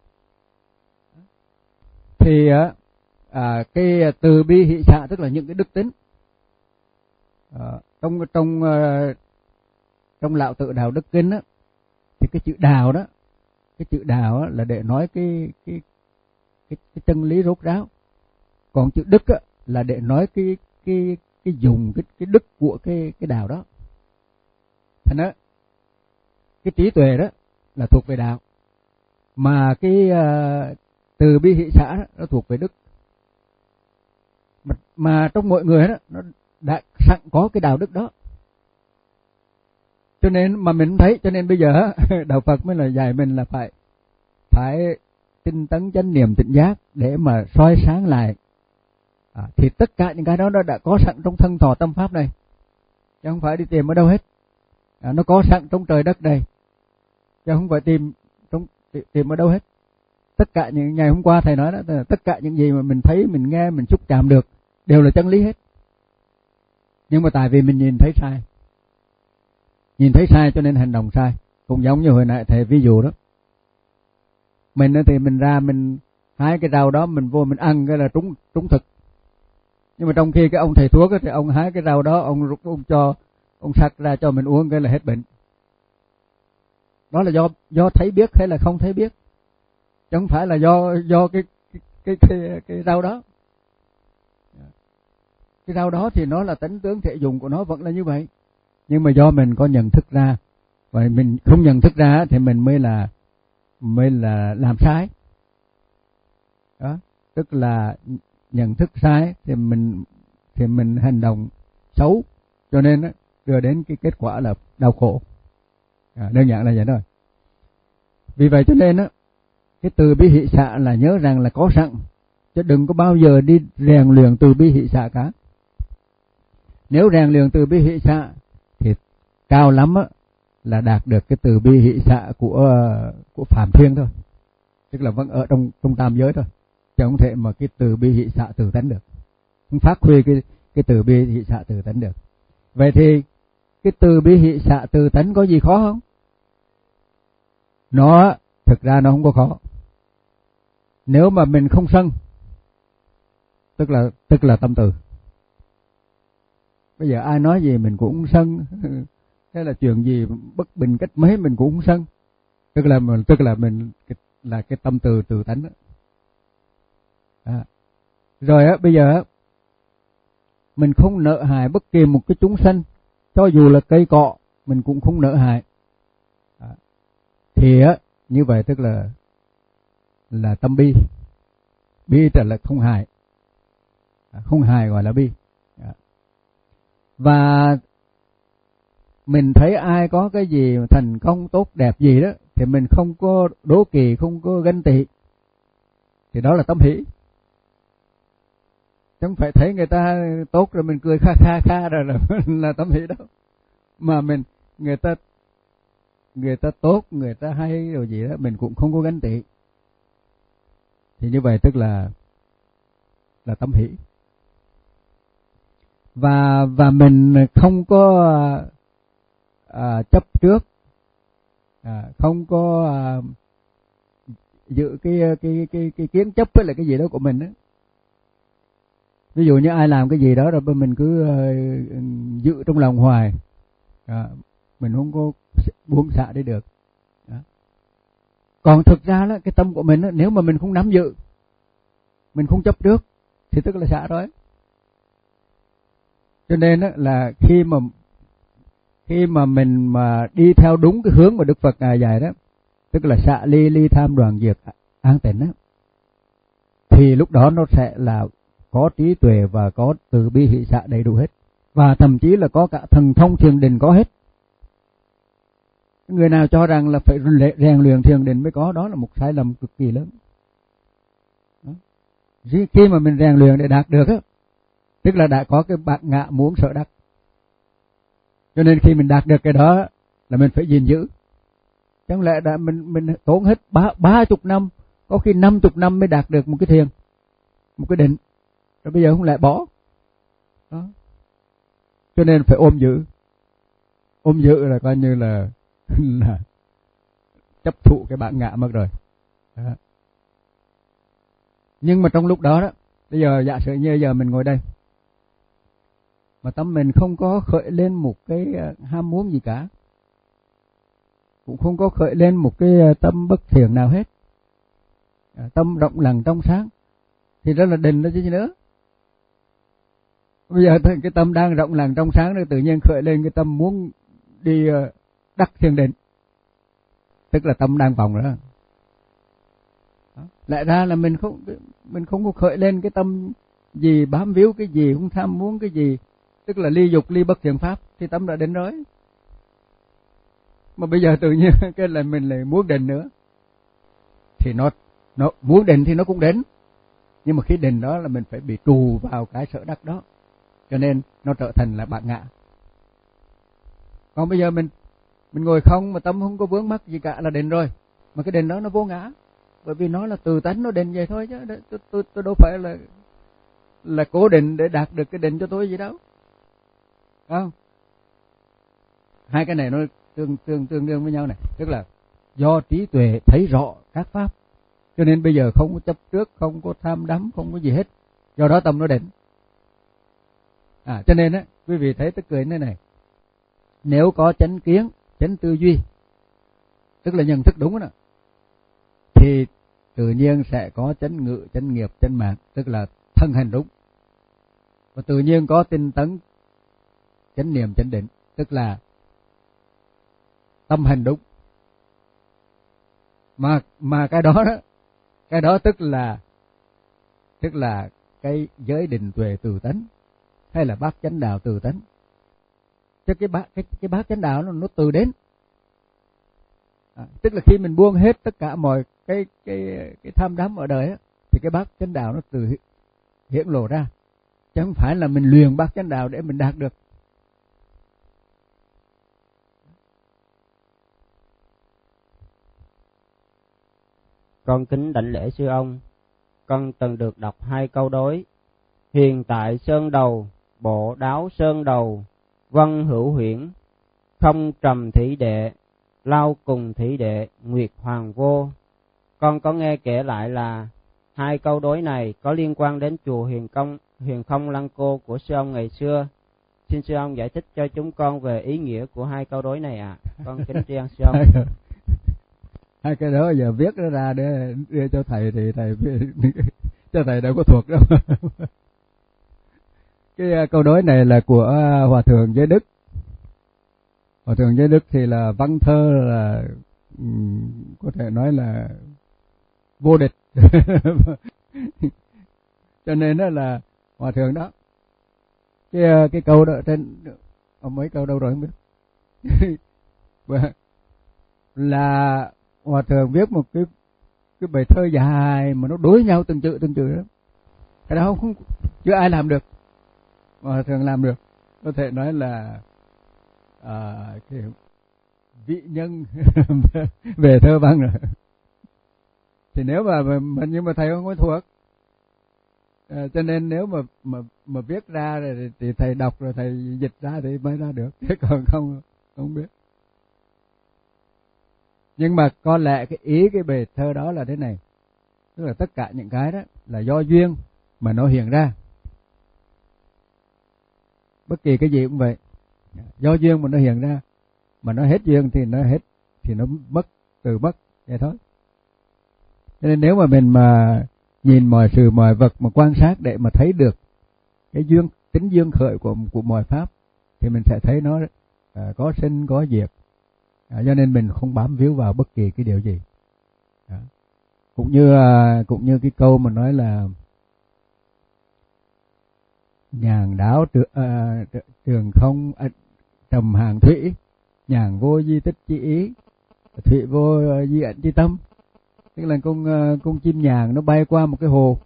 Thì à, cái từ bi hỷ xả tức là những cái đức tính. À, trong trong trong Lão Tử Đạo Đức Kinh á, thì cái chữ đạo đó, cái chữ đạo á, là để nói cái cái cái, cái chân lý rốt ráo, còn chữ đức á, là để nói cái cái cái dùng cái cái đức của cái cái đạo đó. Thành á, cái trí tuệ đó là thuộc về đạo, mà cái uh, từ bi hỷ xã đó, nó thuộc về đức. Mà, mà trong mỗi người đó nó đã sẵn có cái đạo đức đó. Cho nên mà mình thấy, cho nên bây giờ đạo Phật mới là dạy mình là phải phải tinh tấn chánh niệm tỉnh giác để mà soi sáng lại. À, thì tất cả những cái đó nó đã có sẵn trong thân thọ tâm pháp này, chứ không phải đi tìm ở đâu hết. À, nó có sẵn trong trời đất này, chứ không phải tìm trong tìm ở đâu hết. Tất cả những ngày hôm qua thầy nói đó, tất cả những gì mà mình thấy, mình nghe, mình xúc chạm được đều là chân lý hết. Nhưng mà tại vì mình nhìn thấy sai, nhìn thấy sai cho nên hành động sai. Cũng giống như hồi nãy thầy ví dụ đó, mình thì mình ra mình hái cái rau đó, mình vô mình ăn cái là trúng trúng thực. Nhưng mà trong khi cái ông thầy thuốc thì ông hái cái rau đó, ông rút ông cho ông sắc ra cho mình uống cái là hết bệnh. Đó là do do thấy biết hay là không thấy biết, chứ không phải là do do cái cái cái cái, cái rau đó. Cái rau đó thì nó là tánh tướng thể dụng của nó vẫn là như vậy, nhưng mà do mình có nhận thức ra, và mình không nhận thức ra thì mình mới là mới là làm sai. Đó, tức là nhận thức sai thì mình thì mình hành động xấu, cho nên đó, đưa đến cái kết quả là đau khổ. À, đơn giản là vậy thôi. Vì vậy cho nên đó, cái từ bi hỷ xả là nhớ rằng là có sẵn, chứ đừng có bao giờ đi rèn luyện từ bi hỷ xả cả. Nếu rèn luyện từ bi hỷ xả thì cao lắm á, là đạt được cái từ bi hỷ xả của của Phạm Thiên thôi, tức là vẫn ở trong trong tam giới thôi, chứ không thể mà cái từ bi hỷ xả từ tánh được, không phát huy cái cái từ bi hỷ xả từ tánh được. Vậy thì cái từ bi hỷ xả từ tánh có gì khó không? Nó thực ra nó không có khó. Nếu mà mình không sân, tức là tức là tâm từ. Bây giờ ai nói gì mình cũng không sân, hay là chuyện gì bất bình cách mấy mình cũng không sân, tức là tức là mình là cái tâm từ từ tánh đó. À. Rồi á, bây giờ á, mình không nợ hại bất kỳ một cái chúng sanh, cho dù là cây cọ mình cũng không nợ hại. À. Thì á, như vậy tức là là tâm bi. Bi tức là không hại. À, không hại gọi là bi. À. Và mình thấy ai có cái gì thành công tốt đẹp gì đó thì mình không có đố kỵ, không có ganh tị, thì đó là tâm hỷ. Chứ không phải thấy người ta tốt rồi mình cười kha kha kha rồi là, là tâm hỷ đâu. Mà mình người ta người ta tốt, người ta hay rồi gì đó mình cũng không có ganh tị, thì như vậy tức là là tâm hỷ. Và và mình không có à, chấp trước, à, không có à, giữ cái cái cái cái kiến chấp với lại cái gì đó của mình đó. Ví dụ như ai làm cái gì đó rồi mình cứ uh, giữ trong lòng hoài, à, mình không có buông xả đi được. Đó. Còn thực ra đó, cái tâm của mình đó, nếu mà mình không nắm giữ, mình không chấp trước thì tức là xả rồi. Cho nên đó, là khi mà khi mà mình mà đi theo đúng cái hướng mà Đức Phật ngài dạy đó, tức là xả ly ly tham đoàn diệt an tịnh đó, thì lúc đó nó sẽ là có trí tuệ và có từ bi hỷ xả đầy đủ hết, và thậm chí là có cả thần thông thiền định có hết. Người nào cho rằng là phải rèn luyện thiền định mới có, đó là một sai lầm cực kỳ lớn. Đó. Khi mà mình rèn luyện để đạt được á, tức là đã có cái bát ngã muốn sở đắc. Cho nên khi mình đạt được cái đó là mình phải gìn giữ. Chẳng lẽ đã mình mình tốn hết ba ba chục năm, có khi năm chục năm mới đạt được một cái thiền, một cái định, rồi bây giờ không lại bỏ. Đó. Cho nên phải ôm giữ. Ôm giữ là coi như là, là chấp thụ cái bản ngã mất rồi. Đó. Nhưng mà trong lúc đó đó, bây giờ giả sử như giờ mình ngồi đây, mà tâm mình không có khởi lên một cái ham muốn gì cả, cũng không có khởi lên một cái tâm bất thiện nào hết, à, tâm rộng lặng trong sáng, thì đó là định đó chứ gì nữa. Bây giờ cái tâm đang rộng lặng trong sáng rồi tự nhiên khởi lên cái tâm muốn đi đắc thiền định, tức là tâm đang vòng đó. Đó. Lại ra là mình không mình không có khởi lên cái tâm gì bám víu cái gì, không tham muốn cái gì, tức là ly dục ly bất thiện pháp, thì tâm đã định rồi. Mà bây giờ tự nhiên cái là mình lại muốn định nữa, thì nó nó muốn định thì nó cũng đến, nhưng mà khi định đó là mình phải bị trù vào cái sở đắc đó, cho nên nó trở thành là bản ngã. Còn bây giờ mình mình ngồi không mà tâm không có vướng mắc gì cả là định rồi, mà cái định đó nó vô ngã, bởi vì nó là từ tánh nó định vậy thôi chứ tôi tôi tôi đâu phải là là cố định để đạt được cái định cho tôi gì đâu, không? Hai cái này nó tương tương tương đương với nhau này, tức là do trí tuệ thấy rõ các pháp, cho nên bây giờ không có chấp trước, không có tham đắm, không có gì hết, do đó tâm nó định. À, cho nên á, quý vị thấy tức cười thế này, nếu có chánh kiến, chánh tư duy, tức là nhận thức đúng đó, thì tự nhiên sẽ có chánh ngữ, chánh nghiệp, chánh mạng, tức là thân hành đúng, và tự nhiên có tinh tấn, chánh niệm, chánh định, tức là tâm hành đúng. Mà mà cái đó đó, cái đó tức là tức là cái giới định tuệ từ tánh, hay là bát chánh đạo từ tánh. Chứ cái bát cái cái bát chánh đạo nó nó từ đến. À, tức là khi mình buông hết tất cả mọi cái cái cái tham đắm ở đời á, thì cái bát chánh đạo nó từ hiển lộ ra, chứ không phải là mình luyện bát chánh đạo để mình đạt được. Con kính đảnh lễ sư ông. Con từng được đọc hai câu đối: hiền tại sơn đầu, bộ đáo sơn đầu, văn hữu huyễn, không trầm thủy đệ, lao cùng thủy đệ, nguyệt hoàng vô. Con có nghe kể lại là hai câu đối này có liên quan đến chùa Huyền Công, Huyền Không Lăng Cô của sư ông ngày xưa. Xin sư ông giải thích cho chúng con về ý nghĩa của hai câu đối này ạ. À. Con kính tri ân sư ông. Hai cái đó giờ viết nó ra để đưa cho thầy thì thầy cho thầy đâu có thuộc đâu. Cái câu đối này là của Hòa thượng Giới Đức. Hòa thượng Giới Đức thì là văn thơ, là có thể nói là vô địch. Cho nên đó là Hòa thượng đó. Cái cái câu đó trên mấy câu đâu rồi không biết. Là Hòa thượng viết một cái cái bài thơ dài mà nó đối nhau từng chữ từng chữ đó. Cái đó không chưa ai làm được, Hòa thượng làm được. Có thể nói là à, cái vị nhân về thơ văn rồi. Thì nếu mà, mà nhưng mà thầy không có thuộc, à, cho nên nếu mà mà mà viết ra rồi thì thầy đọc rồi thầy dịch ra thì mới ra được, chứ còn không không biết. Nhưng mà có lẽ cái ý cái bài thơ đó là thế này, tức là tất cả những cái đó là do duyên mà nó hiện ra. Bất kỳ cái gì cũng vậy, do duyên mà nó hiện ra, mà nó hết duyên thì nó hết, thì nó mất, từ mất, vậy thôi. Cho nên nếu mà mình mà nhìn mọi sự mọi vật mà quan sát để mà thấy được cái duyên, tính duyên khởi của của mọi pháp, thì mình sẽ thấy nó à, có sinh có diệt. À, cho nên mình không bám víu vào bất kỳ cái điều gì. À, cũng như à, cũng như cái câu mà nói là nhàn đáo trường, à, trường không à, trầm hàng thủy, nhàn vô di tích chi ý, thủy vô di ẩn chi tâm. Tức là con con chim nhàn nó bay qua một cái hồ,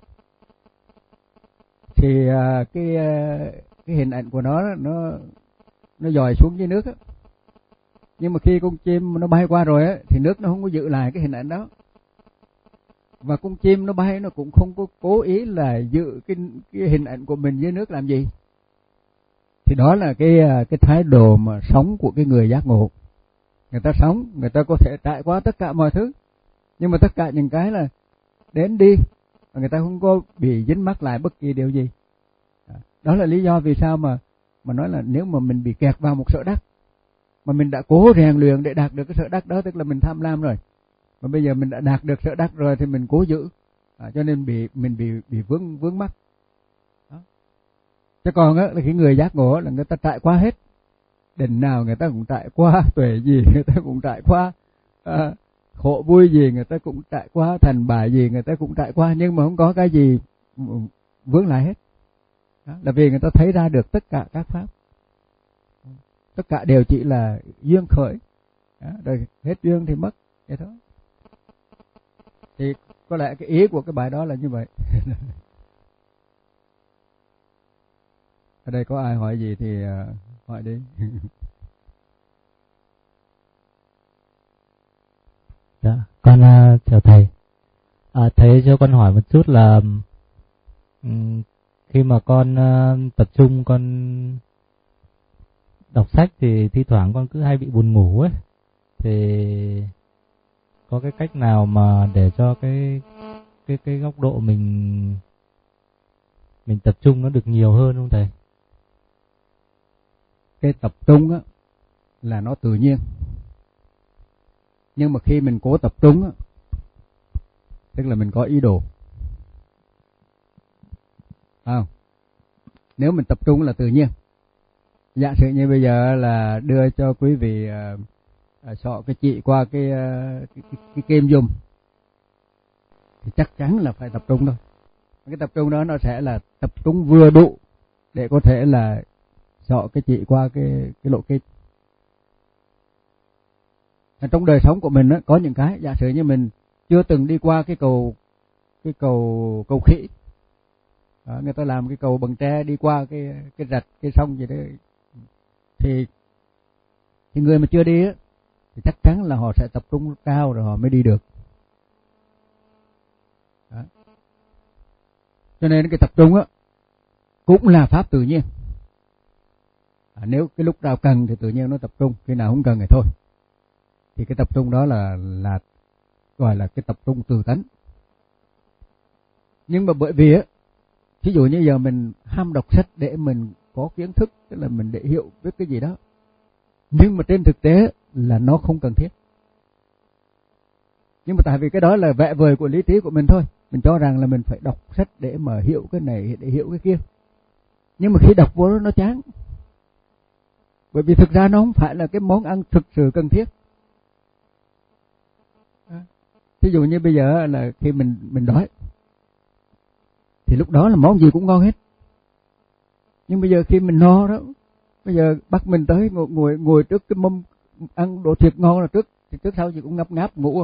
thì à, cái cái hình ảnh của nó nó nó dòi xuống dưới nước á. Nhưng mà khi con chim nó bay qua rồi á, thì nước nó không có giữ lại cái hình ảnh đó. Và con chim nó bay nó cũng không có cố ý là giữ cái cái hình ảnh của mình dưới nước làm gì. Thì đó là cái cái thái độ mà sống của cái người giác ngộ. Người ta sống, người ta có thể trải qua tất cả mọi thứ, nhưng mà tất cả những cái là đến đi, và người ta không có bị dính mắc lại bất kỳ điều gì. Đó là lý do vì sao mà mà nói là nếu mà mình bị kẹt vào một sở đắc, mà mình đã cố rèn luyện để đạt được cái sở đắc đó, tức là mình tham lam rồi. Mà bây giờ mình đã đạt được sở đắc rồi thì mình cố giữ, à, cho nên bị mình bị bị vướng vướng mắc. Đó. Chứ còn á là cái người giác ngộ là người ta trải qua hết, đỉnh nào người ta cũng trải qua, tuệ gì người ta cũng trải qua, à, khổ vui gì người ta cũng trải qua, thành bại gì người ta cũng trải qua, nhưng mà không có cái gì vướng lại hết. Đó, là vì người ta thấy ra được tất cả các pháp, tất cả đều chỉ là duyên khởi. Đó, rồi hết duyên thì mất, vậy thôi. Thì có lẽ cái ý của cái bài đó là như vậy. Ở đây có ai hỏi gì thì uh, hỏi đi. Dạ, con uh, chào thầy. À, thầy cho con hỏi một chút là um, khi mà con uh, tập trung con đọc sách thì thi thoảng con cứ hay bị buồn ngủ ấy, thì có cái cách nào mà để cho cái cái cái góc độ mình mình tập trung nó được nhiều hơn không thầy? Cái tập trung á là nó tự nhiên, nhưng mà khi mình cố tập trung á, tức là mình có ý đồ. À, nếu mình tập trung là tự nhiên. Giả sử như bây giờ là đưa cho quý vị uh, uh, sọ cái chị qua cái, uh, cái, cái, cái kem dùng, thì chắc chắn là phải tập trung thôi. Cái tập trung đó nó sẽ là tập trung vừa đủ để có thể là sọ cái chị qua cái cái lộ kim. Trong đời sống của mình á, có những cái giả sử như mình chưa từng đi qua cái cầu cái cầu cầu khỉ, đó, người ta làm cái cầu bằng tre đi qua cái cái rạch cái sông gì đấy, thì thì người mà chưa đi á thì chắc chắn là họ sẽ tập trung cao rồi họ mới đi được. Đó. Cho nên cái tập trung á cũng là pháp tự nhiên. À, nếu cái lúc nào cần thì tự nhiên nó tập trung, khi nào không cần thì thôi. Thì cái tập trung đó là là gọi là cái tập trung từ tánh. Nhưng mà bởi vì á, ví dụ như giờ mình ham đọc sách để mình có kiến thức, tức là mình để hiểu biết cái gì đó, nhưng mà trên thực tế là nó không cần thiết. Nhưng mà tại vì cái đó là vẽ vời của lý trí của mình thôi, mình cho rằng là mình phải đọc sách để mà hiểu cái này, để hiểu cái kia. Nhưng mà khi đọc vô đó nó chán, bởi vì thực ra nó không phải là cái món ăn thực sự cần thiết. Ví dụ như bây giờ là khi mình mình đói thì lúc đó là món gì cũng ngon hết. Nhưng bây giờ khi mình no đó, bây giờ bắt mình tới ngồi ngồi, ngồi trước cái mâm ăn đồ thịt ngon là trước thì trước sau gì cũng ngáp ngáp ngủ.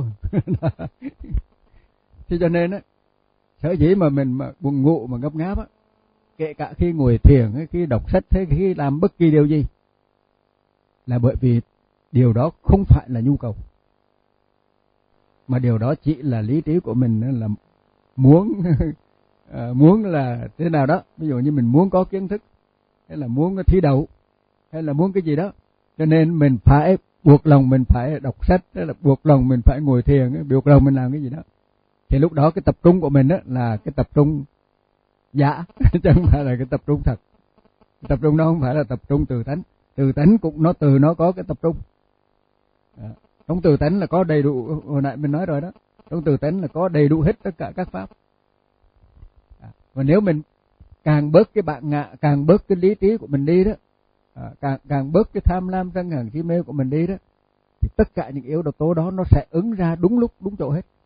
Thì cho nên á, sở dĩ mà mình mà buồn ngủ mà ngáp ngáp á, kể cả khi ngồi thiền hay khi đọc sách hay khi làm bất kỳ điều gì, là bởi vì điều đó không phải là nhu cầu, mà điều đó chỉ là lý trí của mình là muốn à, muốn là thế nào đó. Ví dụ như mình muốn có kiến thức, hay là muốn thi đậu, hay là muốn cái gì đó, cho nên mình phải buộc lòng mình phải đọc sách, hay là buộc lòng mình phải ngồi thiền, buộc lòng mình làm cái gì đó. Thì lúc đó cái tập trung của mình đó là cái tập trung giả, chứ không phải là cái tập trung thật. Cái tập trung đó không phải là tập trung từ tánh. Từ tánh cũng nó từ nó có cái tập trung. Đó. Trong từ tánh là có đầy đủ, hồi nãy mình nói rồi đó, trong từ tánh là có đầy đủ hết tất cả các pháp. À, và nếu mình càng bớt cái bạn ngạ, càng bớt cái lý trí của mình đi đó, à, càng càng bớt cái tham lam sân hận si mê của mình đi đó, thì tất cả những yếu tố đó nó sẽ ứng ra đúng lúc đúng chỗ hết.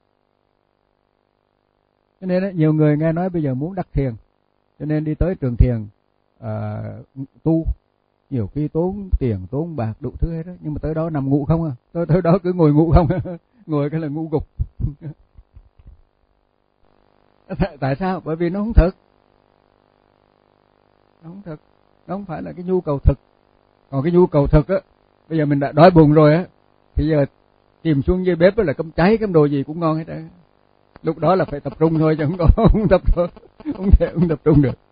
Cho nên đó, nhiều người nghe nói bây giờ muốn đắc thiền, cho nên đi tới trường thiền à, tu, nhiều khi tốn tiền tốn bạc đủ thứ hết đó, nhưng mà tới đó nằm ngủ không à, tới tới đó cứ ngồi ngủ không à. Ngồi cái là ngủ gục. tại, tại sao? Bởi vì nó không thực, nó không thực, nó không phải là cái nhu cầu thực. Còn cái nhu cầu thực á, bây giờ mình đã đói bụng rồi á, thì giờ tìm xuống dưới bếp là cơm cháy cơm đồ gì cũng ngon hết á. Lúc đó là phải tập trung thôi, chứ không có không tập không thể không tập trung được.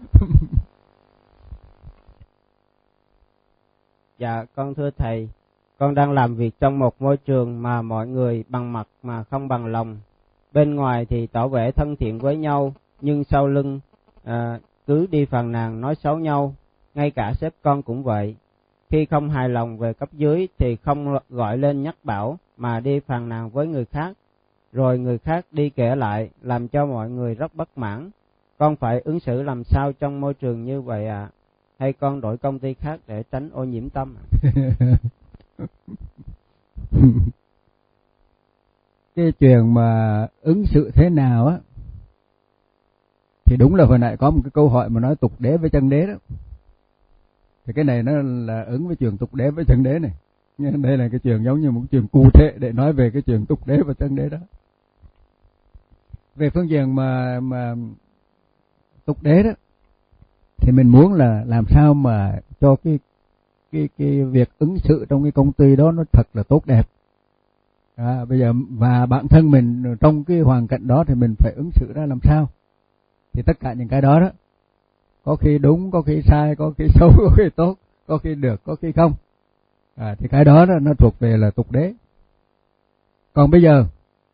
Dạ, con thưa thầy, con đang làm việc trong một môi trường mà mọi người bằng mặt mà không bằng lòng. Bên ngoài thì tỏ vẻ thân thiện với nhau, nhưng sau lưng à, cứ đi phàn nàn nói xấu nhau, ngay cả sếp con cũng vậy. khi không hài lòng về cấp dưới thì không gọi lên nhắc bảo mà đi phàn nàn với người khác, rồi người khác đi kể lại, làm cho mọi người rất bất mãn. Con phải ứng xử làm sao trong môi trường như vậy ạ? À? Hay con đổi công ty khác để tránh ô nhiễm tâm ạ? À? Cái chuyện mà ứng xử thế nào á, thì đúng là hồi nãy có một cái câu hỏi mà nói tục đế với chân đế đó. Thì cái này nó là ứng với chuyện tục đế với chân đế này. Nhưng đây là cái chuyện giống như một chuyện cụ thể để nói về cái chuyện tục đế và chân đế đó. Về phương diện mà mà tục đế đó, thì mình muốn là làm sao mà cho cái cái cái việc ứng xử trong cái công ty đó nó thật là tốt đẹp. À, bây giờ và bản thân mình trong cái hoàn cảnh đó thì mình phải ứng xử ra làm sao. Thì tất cả những cái đó đó, có khi đúng, có khi sai, có khi xấu, có khi tốt, có khi được, có khi không. À, thì cái đó, đó nó thuộc về là tục đế. Còn bây giờ,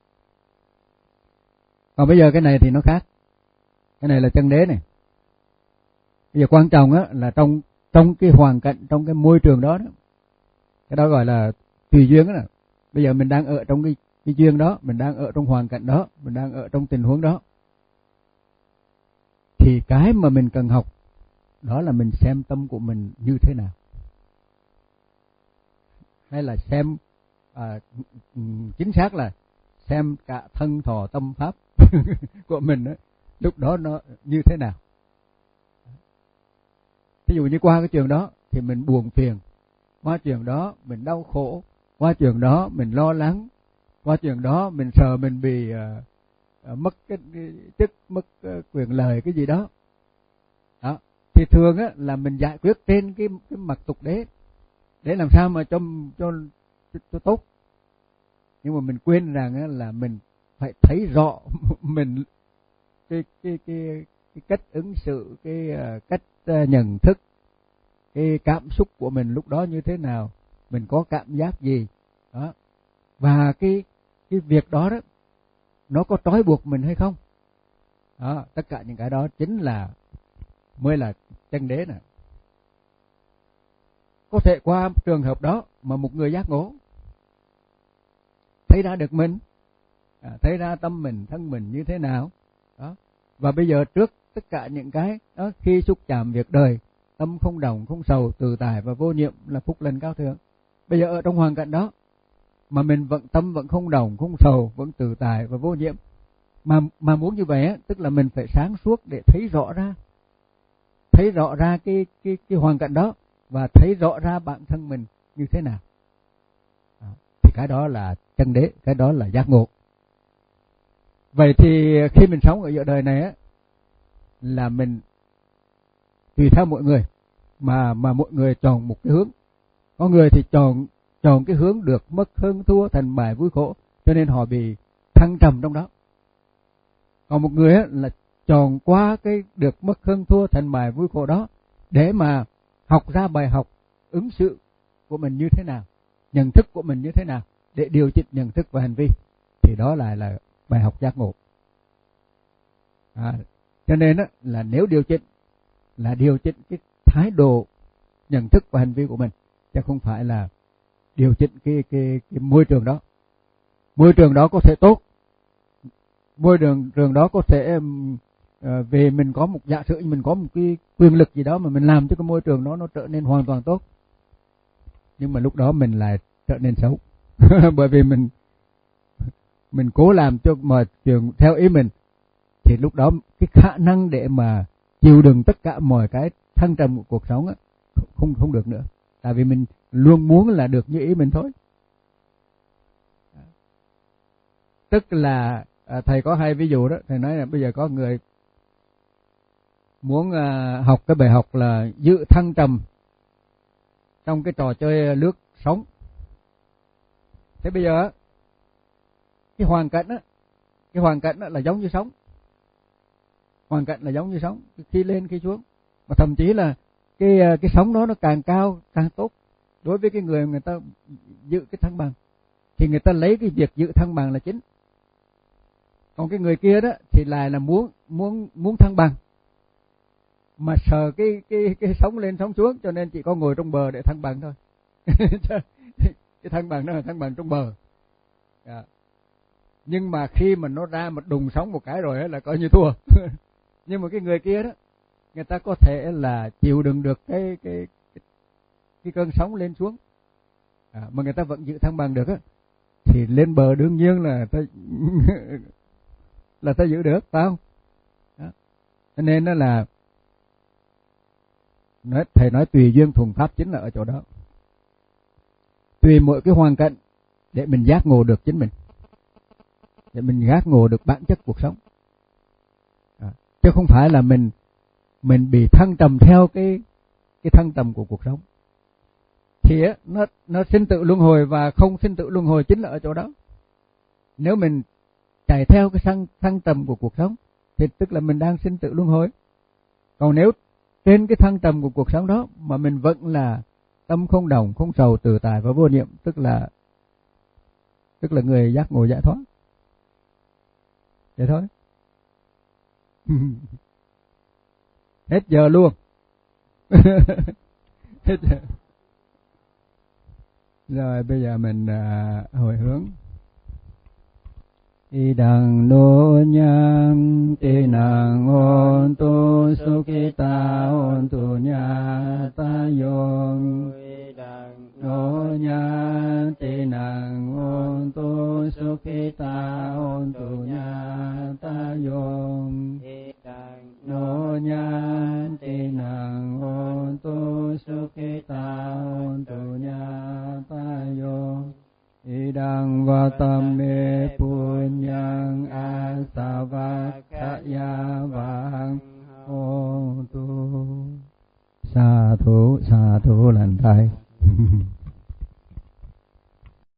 còn bây giờ cái này thì nó khác. Cái này là chân đế này. Bây giờ quan trọng á là trong trong cái hoàn cảnh, trong cái môi trường đó đó. Cái đó gọi là tùy duyên đó. Bây giờ mình đang ở trong cái cái duyên đó, mình đang ở trong hoàn cảnh đó, mình đang ở trong tình huống đó. Thì cái mà mình cần học đó là mình xem tâm của mình như thế nào. Hay là xem à, chính xác là xem cả thân thọ tâm pháp của mình đó, lúc đó nó như thế nào. Ví dụ như qua cái chuyện đó thì mình buồn phiền, qua chuyện đó mình đau khổ, qua chuyện đó mình lo lắng, qua chuyện đó mình sợ mình bị uh, uh, mất cái, cái chức, mất uh, quyền lợi cái gì đó. Đó, thì thường á là mình giải quyết trên cái cái mặt tục đế để làm sao mà cho cho cho, cho tốt. Nhưng mà mình quên rằng á là mình phải thấy rõ mình cái cái cái cái cách ứng xử, cái uh, cách uh, nhận thức, cái cảm xúc của mình lúc đó như thế nào, mình có cảm giác gì đó, và cái cái việc đó đó nó có trói buộc mình hay không. Đó, tất cả những cái đó chính là mới là chân đế nè. Có thể qua trường hợp đó mà một người giác ngộ, thấy ra được mình, à, thấy ra tâm mình, thân mình như thế nào đó. Và bây giờ trước tất cả những cái đó, khi xúc chạm việc đời, tâm không đồng, không sầu, tự tại và vô nhiệm là phúc lành cao thượng. Bây giờ ở trong hoàn cảnh đó mà mình vẫn tâm vẫn không đồng, không sầu, vẫn tự tại và vô nhiệm, mà mà muốn như vậy á, tức là mình phải sáng suốt để thấy rõ ra, thấy rõ ra cái cái cái hoàn cảnh đó và thấy rõ ra bản thân mình như thế nào. Đó. Thì cái đó là chân đế, cái đó là giác ngộ. Vậy thì khi mình sống ở giữa đời này á, là mình tùy theo mỗi người mà mà mỗi người chọn một cái hướng. Có người thì chọn chọn cái hướng được mất hơn thua, thành bại vui khổ, cho nên họ bị thăng trầm trong đó. Còn một người á là chọn qua cái được mất hơn thua, thành bại vui khổ đó để mà học ra bài học ứng xử của mình như thế nào, nhận thức của mình như thế nào để điều chỉnh nhận thức và hành vi. Thì đó lại là, là bài học giác ngộ. À, cho nên á là nếu điều chỉnh là điều chỉnh cái thái độ nhận thức và hành vi của mình, chứ không phải là điều chỉnh cái cái cái môi trường đó. Môi trường đó có thể tốt, môi trường trường đó có thể um, uh, về mình có một giả sử mình có một cái quyền lực gì đó mà mình làm cho cái môi trường đó nó trở nên hoàn toàn tốt, nhưng mà lúc đó mình lại trở nên xấu bởi vì mình mình cố làm cho mọi chuyện theo ý mình, thì lúc đó cái khả năng để mà chịu đựng tất cả mọi cái thăng trầm của cuộc sống á, không không được nữa, tại vì mình luôn muốn là được như ý mình thôi. Tức là à, thầy có hai ví dụ đó, thầy nói là bây giờ có người muốn à, học cái bài học là giữ thăng trầm trong cái trò chơi lướt sóng. Thế bây giờ cái hoàn cảnh á, cái hoàn cảnh á là giống như sóng, hoàn cảnh là giống như sóng, khi lên khi xuống, mà thậm chí là cái cái sóng đó nó càng cao càng tốt đối với cái người người ta giữ cái thăng bằng, thì người ta lấy cái việc giữ thăng bằng là chính. Còn cái người kia đó thì lại là muốn muốn muốn thăng bằng, mà sợ cái cái cái sóng lên sóng xuống, cho nên chỉ có ngồi trong bờ để thăng bằng thôi. Cái thăng bằng đó là thăng bằng trong bờ. À. Nhưng mà khi mà nó ra một đùng sóng một cái rồi ấy, là coi như thua. Nhưng mà cái người kia đó, người ta có thể là chịu đựng được cái cái cái, cái cơn sóng lên xuống, à, mà người ta vẫn giữ thăng bằng được á, thì lên bờ đương nhiên là ta là ta giữ được, phải không? Đó. Cho nên đó là nói, thầy nói tùy duyên thuần pháp chính là ở chỗ đó. Tùy mỗi cái hoàn cảnh để mình giác ngộ được chính mình, để mình giác ngộ được bản chất cuộc sống, à, chứ không phải là mình mình bị thăng trầm theo cái cái thăng trầm của cuộc sống. Thì á, nó nó sinh tự luân hồi và không sinh tự luân hồi chính là ở chỗ đó. Nếu mình chạy theo cái thăng thăng trầm của cuộc sống thì tức là mình đang sinh tự luân hồi. Còn nếu trên cái thăng trầm của cuộc sống đó mà mình vẫn là tâm không động, không sầu, tự tại và vô niệm, tức là tức là người giác ngộ giải thoát. Vậy thôi. Hết giờ luôn. Hết giờ. Rồi bây giờ mình à, hồi hướng. Idang no nyam te nang on tu sukita on tu nya ta yong. Idang no nyam te nang on tu sukita on tu nya ta yong. Idang no nyam te nang on tu sukita on tu nya ta yong. Idang vatame punyang asavakkhaya vang hô tu. Sa thủ, sa thủ lành thai.